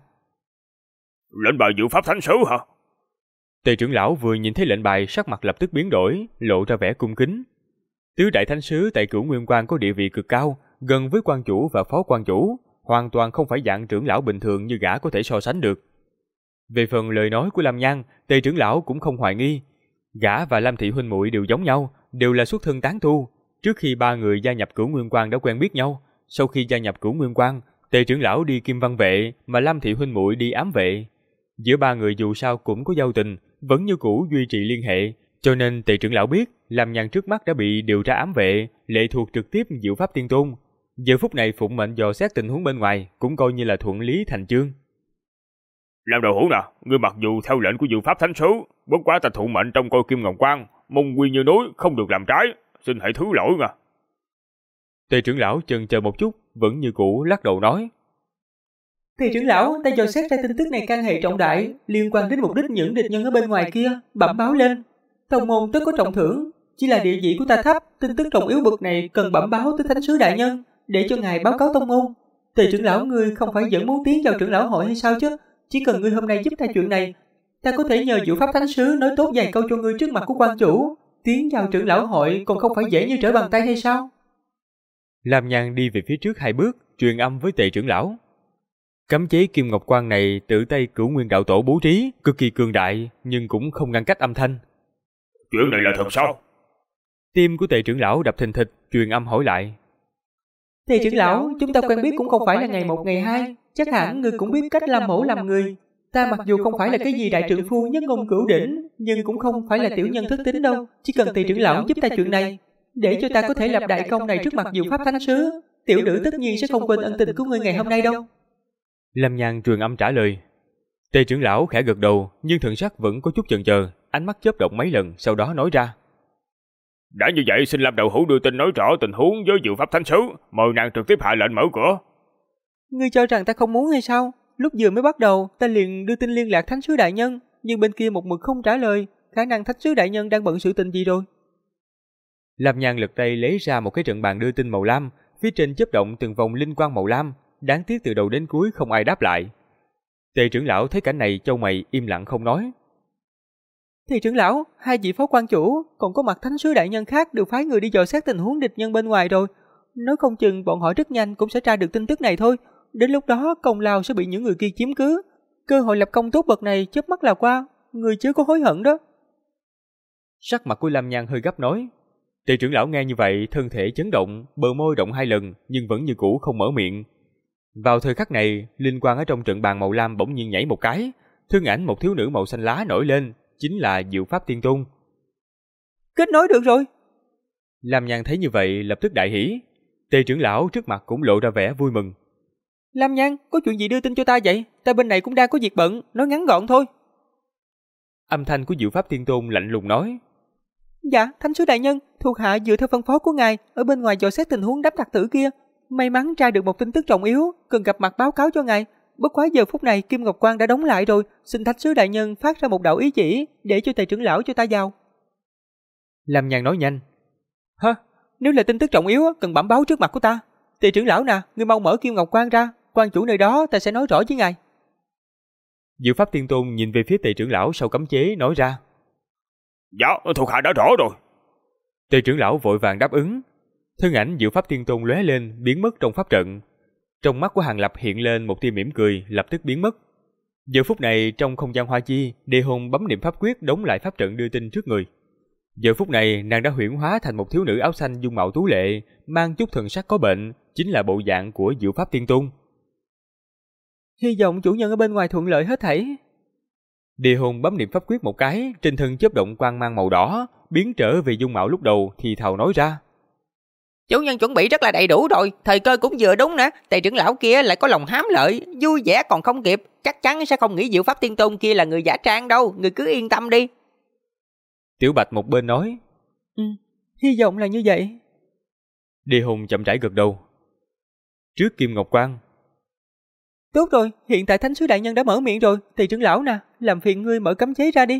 Lệnh bài Diệu Pháp Thánh Sứ hả? Tề trưởng lão vừa nhìn thấy lệnh bài, sắc mặt lập tức biến đổi, lộ ra vẻ cung kính. Tứ đại thánh sứ tại Cửu Nguyên Quan có địa vị cực cao, gần với quan chủ và phó quan chủ, hoàn toàn không phải dạng trưởng lão bình thường như gã có thể so sánh được. Về phần lời nói của Lâm Nhan, Tề trưởng lão cũng không hoài nghi. Gã và Lam thị huynh muội đều giống nhau, đều là xuất thân tán tu. Trước khi 3 người gia nhập Cửu Nguyên Quan đã quen biết nhau, sau khi gia nhập Cửu Nguyên Quan, Tề trưởng lão đi Kim Văn Vệ, mà Lam thị huynh muội đi Ám Vệ. Giữa 3 người dù sao cũng có giao tình, vẫn như cũ duy trì liên hệ, cho nên Tề trưởng lão biết Lam Nhan trước mắt đã bị điều tra Ám Vệ, lệ thuộc trực tiếp Diệu Pháp Tiên Tôn. Giờ phút này phụng mệnh dò xét tình huống bên ngoài, cũng coi như là thuận lý thành chương. Lâm Đầu Hữu nè, ngươi mặc dù theo lệnh của Diệu Pháp Thánh Sứ, bất quá ta thụ mệnh trong coi Kim Ngọc Quan, mông quy như núi, không được làm trái, xin hãy thứ lỗi nha. Tề trưởng lão chần chờ một chút, vẫn như cũ lắc đầu nói. Tề trưởng lão, ta dò xét ra tin tức này can hệ trọng đại, liên quan đến mục đích những địch nhân ở bên ngoài kia, bẩm báo lên. Tông môn tất có trọng thưởng, chỉ là địa vị của ta thấp, tin tức trọng yếu bậc này cần bẩm báo tới Thánh Sứ đại nhân, để cho ngài báo cáo tông môn. Tề trưởng lão ngươi không phải vẫn muốn tiến vào trưởng lão hội hay sao chứ? Chỉ cần ngươi hôm nay giúp ta chuyện này, ta có thể nhờ Diệu Pháp Thánh Sứ nói tốt vài câu cho ngươi trước mặt của quan chủ. Tiến vào trưởng lão hội còn không phải dễ như trở bàn tay hay sao? Lam Nhan đi về phía trước 2 bước, truyền âm với Tề trưởng lão. Cấm chế kim ngọc quan này tự tay Cửu Nguyên đạo tổ bố trí, cực kỳ cường đại, nhưng cũng không ngăn cách âm thanh. Chuyện này là thật sao? Tim của Tề trưởng lão đập thình thịch, truyền âm hỏi lại. Tề trưởng lão, chúng ta quen biết cũng không phải là ngày một ngày hai, chắc hẳn ngươi cũng biết cách làm mẫu làm người. Ta mặc dù không phải là cái gì đại trượng phu nhất ngôn cửu đỉnh, nhưng cũng không phải là tiểu nhân thất tín đâu. Chỉ cần Tề trưởng lão giúp ta chuyện này, để cho ta có thể lập đại công này trước mặt Diệu Pháp Thánh Sứ, tiểu nữ tất nhiên sẽ không quên ân tình của ngươi ngày hôm nay đâu. Lam Nhan truyền âm trả lời. Tề trưởng lão khẽ gật đầu, nhưng thần sắc vẫn có chút chần chờ, ánh mắt chớp động mấy lần, sau đó nói ra. Đã như vậy, xin Lâm đạo hữu đưa tin nói rõ tình huống với Diệu Pháp Thánh Sứ, mời nàng trực tiếp hạ lệnh mở cửa. Ngươi cho rằng ta không muốn hay sao? Lúc vừa mới bắt đầu, ta liền đưa tin liên lạc Thánh Sứ đại nhân, nhưng bên kia một mực không trả lời, khả năng Thánh Sứ đại nhân đang bận sự tình gì rồi. Lam Nhan lật tay lấy ra một cái trận bàn đưa tin màu lam, phía trên chớp động từng vòng linh quang màu lam, đáng tiếc từ đầu đến cuối không ai đáp lại. Tề trưởng lão thấy cảnh này chau mày im lặng không nói. Thì trưởng lão, 2 vị phó quan chủ, còn có mặt Thánh Sứ đại nhân khác đều phái người đi dò xét tình huống địch nhân bên ngoài rồi. Nói không chừng bọn họ rất nhanh cũng sẽ tra được tin tức này thôi. Đến lúc đó công lao sẽ bị những người kia chiếm cứ. Cơ hội lập công tốt bậc này chớp mắt là qua, người chưa có hối hận đó. Sắc mặt của Lam Nhan hơi gấp nói. Tề trưởng lão nghe như vậy, thân thể chấn động, bờ môi động 2 lần, nhưng vẫn như cũ không mở miệng. Vào thời khắc này, linh quang ở trong trận bàn màu lam bỗng nhiên nhảy một cái, thân ảnh một thiếu nữ màu xanh lá nổi lên, chính là Diệu Pháp Tiên Tôn. Kết nối được rồi. Lam Nhan thấy như vậy lập tức đại hỉ. Tề trưởng lão trước mặt cũng lộ ra vẻ vui mừng. Lam Nhan, có chuyện gì đưa tin cho ta vậy? Ta bên này cũng đang có việc bận, nói ngắn gọn thôi. Âm thanh của Diệu Pháp Tiên Tôn lạnh lùng nói. Dạ, Thánh Sứ đại nhân, thuộc hạ dựa theo phân phó của ngài ở bên ngoài dò xét tình huống đám tặc tử kia, may mắn tra được một tin tức trọng yếu, cần gặp mặt báo cáo cho ngài. Bất quá giờ phút này Kim Ngọc Quan đã đóng lại rồi, xin Thánh Sứ đại nhân phát ra một đạo ý chỉ để cho Tề trưởng lão cho ta vào. Lam Nhan nói nhanh. Hả? Nếu là tin tức trọng yếu cần bẩm báo trước mặt của ta. Tề trưởng lão nè, ngươi mau mở Kim Ngọc Quan ra, quan chủ nơi đó ta sẽ nói rõ với ngài. Diệu Pháp Tiên Tôn nhìn về phía Tề trưởng lão sau cấm chế nói ra. Dạ, thuộc hạ đã rõ rồi. Tề trưởng lão vội vàng đáp ứng. Thân ảnh Diệu Pháp Tiên Tôn lóe lên, biến mất trong pháp trận. Trong mắt của Hàng Lập hiện lên một tia mỉm cười, lập tức biến mất. Giờ phút này trong không gian hoa chi, Đề Hồn bấm niệm pháp quyết đóng lại pháp trận đưa tin trước người. Giờ phút này nàng đã huyễn hóa thành một thiếu nữ áo xanh dung mạo tú lệ, mang chút thần sắc có bệnh, chính là bộ dạng của Diệu Pháp Tiên Tôn. Hy vọng chủ nhân ở bên ngoài thuận lợi hết thảy. Đề Hồn bấm niệm pháp quyết một cái, trên thân chớp động quang mang màu đỏ, biến trở về dung mạo lúc đầu thì thào nói ra. Chủ nhân chuẩn bị rất là đầy đủ rồi, thời cơ cũng vừa đúng nè. Tề trưởng lão kia lại có lòng hám lợi, vui vẻ còn không kịp, chắc chắn sẽ không nghĩ Diệu Pháp Tiên Tôn kia là người giả trang đâu, người cứ yên tâm đi. Tiểu Bạch một bên nói. Hy vọng là như vậy. Đề Hồn chậm rãi gật đầu. Trước Kim Ngọc Quan. Tốt rồi, hiện tại Thánh Sứ đại nhân đã mở miệng rồi, Tề trưởng lão nè, làm phiền ngươi mở cấm chế ra đi.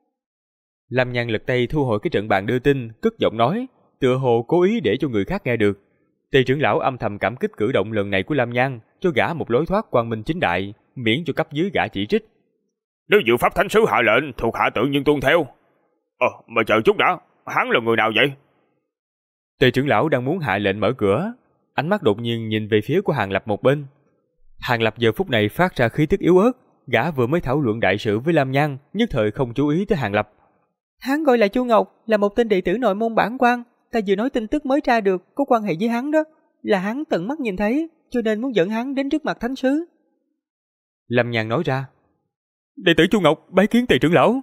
Lam Nhan lật tay thu hồi cái trận bàn đưa tin, cất giọng nói, tựa hồ cố ý để cho người khác nghe được. Tề trưởng lão âm thầm cảm kích cử động lần này của Lam Nhan, cho gã một lối thoát quang minh chính đại, miễn cho cấp dưới gã chỉ trích. Nếu Diệu Pháp Thánh Sứ hạ lệnh, thuộc hạ tự nhiên tuân theo. Mà chờ chút đã, hắn là người nào vậy? Tề trưởng lão đang muốn hạ lệnh mở cửa, ánh mắt đột nhiên nhìn về phía của Hàng Lập một bên. Hàng Lập giờ phút này phát ra khí tức yếu ớt, gã vừa mới thảo luận đại sự với Lam Nhan, nhất thời không chú ý tới Hàng Lập. Hắn gọi là Chu Ngọc, là một tên đệ tử nội môn bản quan, ta vừa nói tin tức mới tra được có quan hệ với hắn đó, là hắn tận mắt nhìn thấy, cho nên muốn dẫn hắn đến trước mặt Thánh Sứ. Lam Nhan nói ra. Đệ tử Chu Ngọc bái kiến Tề trưởng lão.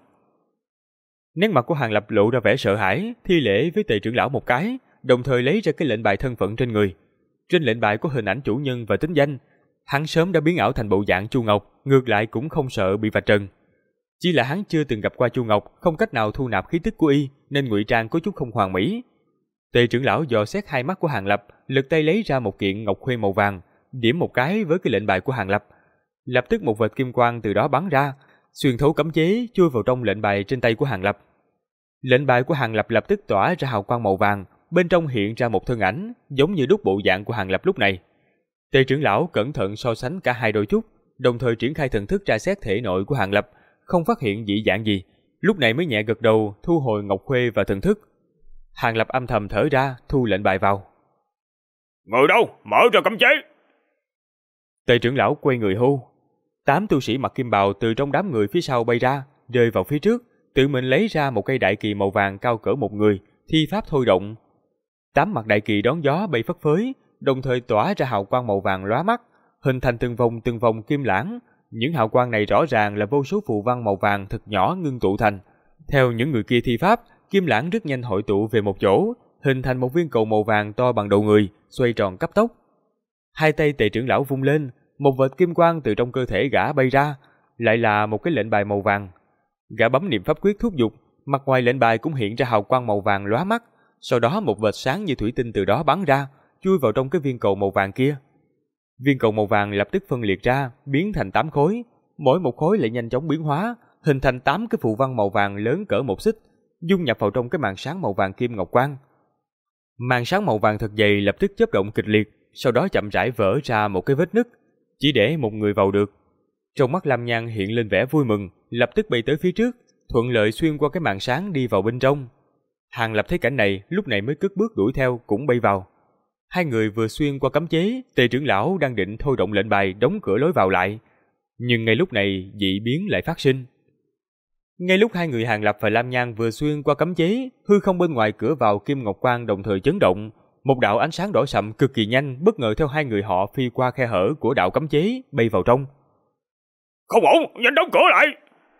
Nét mặt của Hàng Lập lộ ra vẻ sợ hãi, thi lễ với Tề trưởng lão một cái, đồng thời lấy ra cái lệnh bài thân phận trên người. Trên lệnh bài có hình ảnh chủ nhân và tính danh. Hắn sớm đã biến ảo thành bộ dạng Chu Ngọc, ngược lại cũng không sợ bị vạch trần. Chỉ là hắn chưa từng gặp qua Chu Ngọc, không cách nào thu nạp khí tức của y, nên ngụy trang có chút không hoàn mỹ. Tề trưởng lão dò xét hai mắt của Hàng Lập, lật tay lấy ra một kiện ngọc khuê màu vàng, điểm một cái với cái lệnh bài của Hàng Lập. Lập tức một vệt kim quang từ đó bắn ra, xuyên thấu cấm chế chui vào trong lệnh bài trên tay của Hàng Lập. Lệnh bài của Hàng Lập lập tức tỏa ra hào quang màu vàng, bên trong hiện ra một thân ảnh, giống như đúc bộ dạng của Hàng Lập lúc này. Tề trưởng lão cẩn thận so sánh cả hai đôi chút, đồng thời triển khai thần thức tra xét thể nội của Hàng Lập, không phát hiện dị dạng gì, lúc này mới nhẹ gật đầu thu hồi ngọc khuê và thần thức. Hàng Lập âm thầm thở ra, thu lệnh bài vào. Người đâu, mở ra cấm chế. Tề trưởng lão quay người hô. 8 tu sĩ mặc kim bào từ trong đám người phía sau bay ra, rơi vào phía trước, tự mình lấy ra một cây đại kỳ màu vàng cao cỡ một người, thi pháp thôi động. 8 mặt đại kỳ đón gió bay phất phới, đồng thời tỏa ra hào quang màu vàng lóa mắt, hình thành từng vòng kim lãng. Những hào quang này rõ ràng là vô số phù văn màu vàng thật nhỏ ngưng tụ thành. Theo những người kia thi pháp, kim lãng rất nhanh hội tụ về một chỗ, hình thành một viên cầu màu vàng to bằng đầu người, xoay tròn cấp tốc. Hai tay Tề trưởng lão vung lên, một vệt kim quang từ trong cơ thể gã bay ra, lại là một cái lệnh bài màu vàng. Gã bấm niệm pháp quyết thúc giục, mặt ngoài lệnh bài cũng hiện ra hào quang màu vàng lóa mắt, sau đó một vệt sáng như thủy tinh từ đó bắn ra, chui vào trong cái viên cầu màu vàng kia. Viên cầu màu vàng lập tức phân liệt ra, biến thành 8 khối, mỗi một khối lại nhanh chóng biến hóa, hình thành 8 cái phù văn màu vàng lớn cỡ một xích, dung nhập vào trong cái màn sáng màu vàng kim ngọc quang. Màn sáng màu vàng thật dày lập tức chớp động kịch liệt, sau đó chậm rãi vỡ ra một cái vết nứt, chỉ để một người vào được. Trong mắt Lam Nhan hiện lên vẻ vui mừng, lập tức bay tới phía trước, thuận lợi xuyên qua cái màn sáng đi vào bên trong. Hàng Lập thấy cảnh này, lúc này mới cất bước đuổi theo, cũng bay vào. Hai người vừa xuyên qua cấm chế, Tề trưởng lão đang định thôi động lệnh bài đóng cửa lối vào lại, nhưng ngay lúc này dị biến lại phát sinh. Ngay lúc hai người Hàng Lập và Lam Nhan vừa xuyên qua cấm chế, hư không bên ngoài cửa vào kim ngọc quang đồng thời chấn động, một đạo ánh sáng đỏ sậm cực kỳ nhanh bất ngờ theo hai người họ phi qua khe hở của đạo cấm chế bay vào trong. Không ổn, nhanh đóng cửa lại.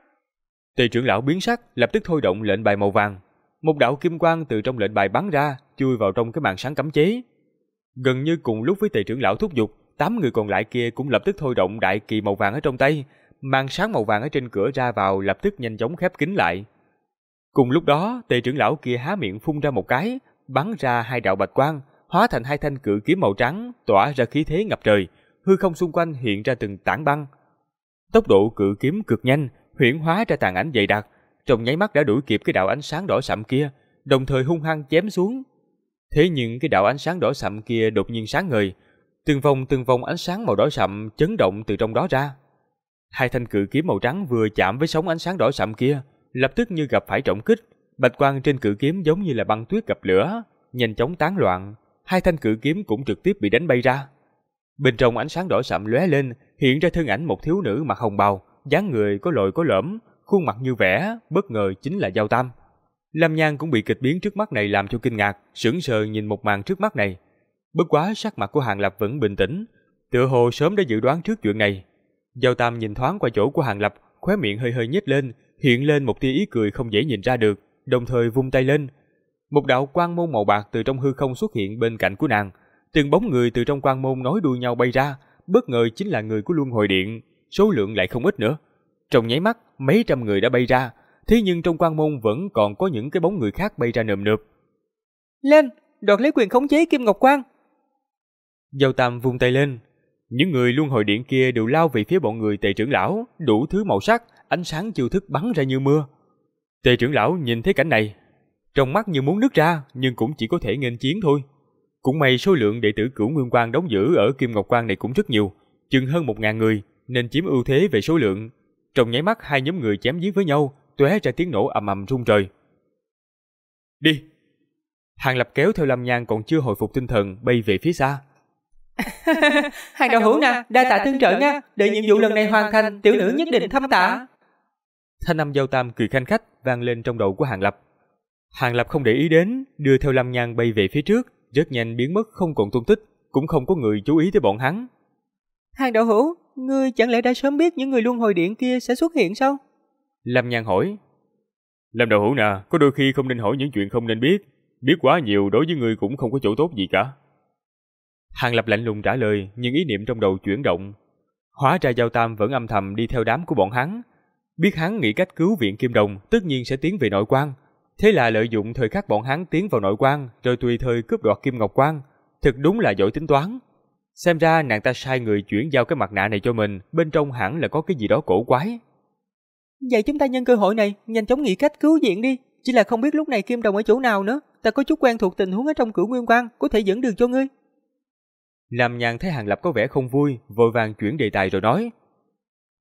Tề trưởng lão biến sắc, lập tức thôi động lệnh bài màu vàng. Một đạo kim quang từ trong lệnh bài bắn ra, chui vào trong cái màn sáng cấm chế. Gần như cùng lúc với Tề trưởng lão thúc giục, 8 người còn lại kia cũng lập tức thôi động đại kỳ màu vàng ở trong tay. Màn sáng màu vàng ở trên cửa ra vào lập tức nhanh chóng khép kín lại. Cùng lúc đó, Tề trưởng lão kia há miệng phun ra một cái, bắn ra 2 đạo bạch quang, hóa thành 2 thanh cự kiếm màu trắng, tỏa ra khí thế ngập trời, hư không xung quanh hiện ra từng tảng băng. Tốc độ cự kiếm cực nhanh, huyễn hóa ra tàn ảnh dày đặc, trong nháy mắt đã đuổi kịp cái đạo ánh sáng đỏ sậm kia, đồng thời hung hăng chém xuống. Thế nhưng cái đạo ánh sáng đỏ sậm kia đột nhiên sáng ngời, từng vòng ánh sáng màu đỏ sậm chấn động từ trong đó ra. 2 thanh cự kiếm màu trắng vừa chạm với sóng ánh sáng đỏ sậm kia, lập tức như gặp phải trọng kích, bạch quang trên cự kiếm giống như là băng tuyết gặp lửa, nhanh chóng tán loạn. 2 thanh cự kiếm cũng trực tiếp bị đánh bay ra. Bên trong ánh sáng đỏ sậm lóe lên, hiện ra thân ảnh một thiếu nữ mặc hồng bào, dáng người có lồi có lõm, khuôn mặt như vẽ, bất ngờ chính là Giao Tam. Lam Nhan cũng bị kịch biến trước mắt này làm cho kinh ngạc, sững sờ nhìn một màn trước mắt này. Bất quá sắc mặt của Hàng Lập vẫn bình tĩnh, tựa hồ sớm đã dự đoán trước chuyện này. Giao Tam nhìn thoáng qua chỗ của Hàng Lập, khóe miệng hơi hơi nhếch lên, hiện lên một tia ý cười không dễ nhìn ra được, đồng thời vung tay lên. Một đạo quang môn màu bạc từ trong hư không xuất hiện bên cạnh của nàng, từng bóng người từ trong quang môn nối đuôi nhau bay ra, bất ngờ chính là người của Luân Hồi Điện, số lượng lại không ít nữa. Trong nháy mắt, mấy trăm người đã bay ra, thế nhưng trong quang môn vẫn còn có những cái bóng người khác bay ra nườm nượp. Lên, đoạt lấy quyền khống chế Kim Ngọc Quang. Giao Tam vung tay lên, những người Luân Hồi Điện kia đều lao về phía bọn người Tề trưởng lão, đủ thứ màu sắc, ánh sáng chiêu thức bắn ra như mưa. Tề trưởng lão nhìn thấy cảnh này, trong mắt như muốn nứt ra, nhưng cũng chỉ có thể nghênh chiến thôi. Cũng may số lượng đệ tử Cửu Nguyên Quang đóng giữ ở Kim Ngọc Quang này cũng rất nhiều, chừng hơn 1000 người, nên chiếm ưu thế về số lượng. Trong nháy mắt hai nhóm người chém giết với nhau, tóe ra tiếng nổ ầm ầm rung trời. Đi! Hàng Lập kéo theo Lam Nhan còn chưa hồi phục tinh thần bay về phía xa. Hàng đạo hữu nè, đa tạ tương trợ nha, đợi nhiệm vụ lần này hoàn thành, tiểu nữ nhất định thăm tạ. Thanh âm Giao Tam cười khanh khách vang lên trong đầu của Hàng Lập. Hàng Lập không để ý đến, đưa theo Lam Nhan bay về phía trước, rất nhanh biến mất không còn tung tích, cũng không có người chú ý tới bọn hắn. Hàng đạo hữu, ngươi chẳng lẽ đã sớm biết những người Luân Hồi Điện kia sẽ xuất hiện sao? Lam Nhan hỏi. Lam đạo hữu nè, có đôi khi không nên hỏi những chuyện không nên biết, biết quá nhiều đối với ngươi cũng không có chỗ tốt gì cả. Hàng Lập lạnh lùng trả lời, nhưng ý niệm trong đầu chuyển động. Hóa ra Giao Tam vẫn âm thầm đi theo đám của bọn hắn, biết hắn nghĩ cách cứu viện Kim Đồng, tất nhiên sẽ tiến về nội quan. Thế là lợi dụng thời khắc bọn hắn tiến vào nội quan, rồi tùy thời cướp đoạt Kim Ngọc Quan. Thực đúng là giỏi tính toán. Xem ra nàng ta sai người chuyển giao cái mặt nạ này cho mình, bên trong hẳn là có cái gì đó cổ quái. Vậy chúng ta nhân cơ hội này, nhanh chóng nghĩ cách cứu viện đi. Chỉ là không biết lúc này Kim Đồng ở chỗ nào nữa. Ta có chút quen thuộc tình huống ở trong Cửu Nguyên Quang, có thể dẫn đường cho ngươi. Lam Nhan thấy Hàng Lập có vẻ không vui, vội vàng chuyển đề tài rồi nói.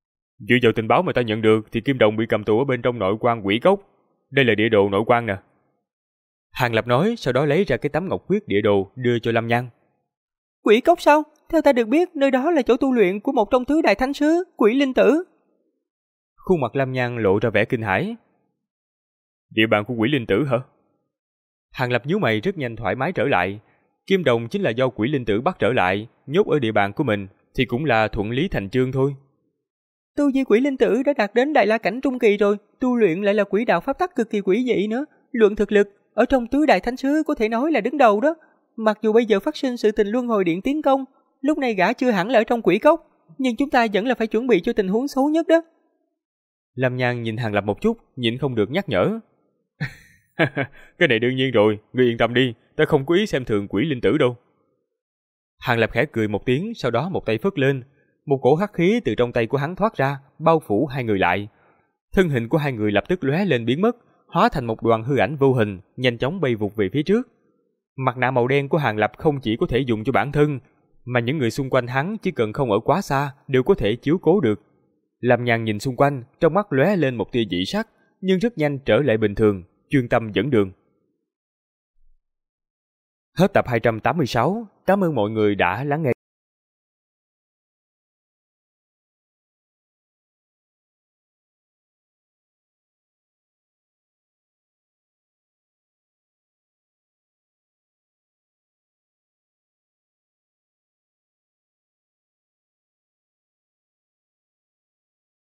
Dựa vào tình báo mà ta nhận được thì Kim Đồng bị cầm tù ở bên trong nội quan Quỷ Cốc. Đây là địa đồ nội quan nè. Hàng Lập nói, sau đó lấy ra cái tấm ngọc huyết địa đồ đưa cho Lâm Nhan. Quỷ Cốc sao? Theo ta được biết, nơi đó là chỗ tu luyện của một trong tứ đại thánh sứ, Quỷ Linh Tử. Khuôn mặt Lâm Nhan lộ ra vẻ kinh hãi. Địa bàn của Quỷ Linh Tử hả? Hàng Lập nhíu mày rất nhanh thoải mái trở lại. Kim Đồng chính là do Quỷ Linh Tử bắt trở lại, nhốt ở địa bàn của mình, thì cũng là thuận lý thành chương thôi. Tu vi Quỷ Linh Tử đã đạt đến Đại La cảnh trung kỳ rồi, tu luyện lại là quỷ đạo pháp tắc cực kỳ quỷ dị nữa. Luận thực lực, ở trong tứ đại thánh sứ có thể nói là đứng đầu đó. Mặc dù bây giờ phát sinh sự tình luân hồi điện tiến công, lúc này gã chưa hẳn là ở trong Quỷ Cốc, nhưng chúng ta vẫn là phải chuẩn bị cho tình huống xấu nhất đó. Lâm Nhan nhìn Hàng Lập một chút, nhịn không được nhắc nhở. Cái này đương nhiên rồi, ngươi yên tâm đi, ta không có ý xem thường Quỷ Linh Tử đâu. Hàng Lập khẽ cười một tiếng, sau đó một tay phất lên, một cổ hắc khí từ trong tay của hắn thoát ra, bao phủ hai người lại. Thân hình của hai người lập tức lóe lên biến mất, hóa thành một đoàn hư ảnh vô hình, nhanh chóng bay vụt về phía trước. Mặt nạ màu đen của Hàng Lập không chỉ có thể dùng cho bản thân, mà những người xung quanh hắn chỉ cần không ở quá xa đều có thể chiếu cố được. Lâm Nhan nhìn xung quanh, trong mắt lóe lên một tia dị sắc, nhưng rất nhanh trở lại bình thường, chuyên tâm dẫn đường. Hết tập 286, cảm ơn mọi người đã lắng nghe.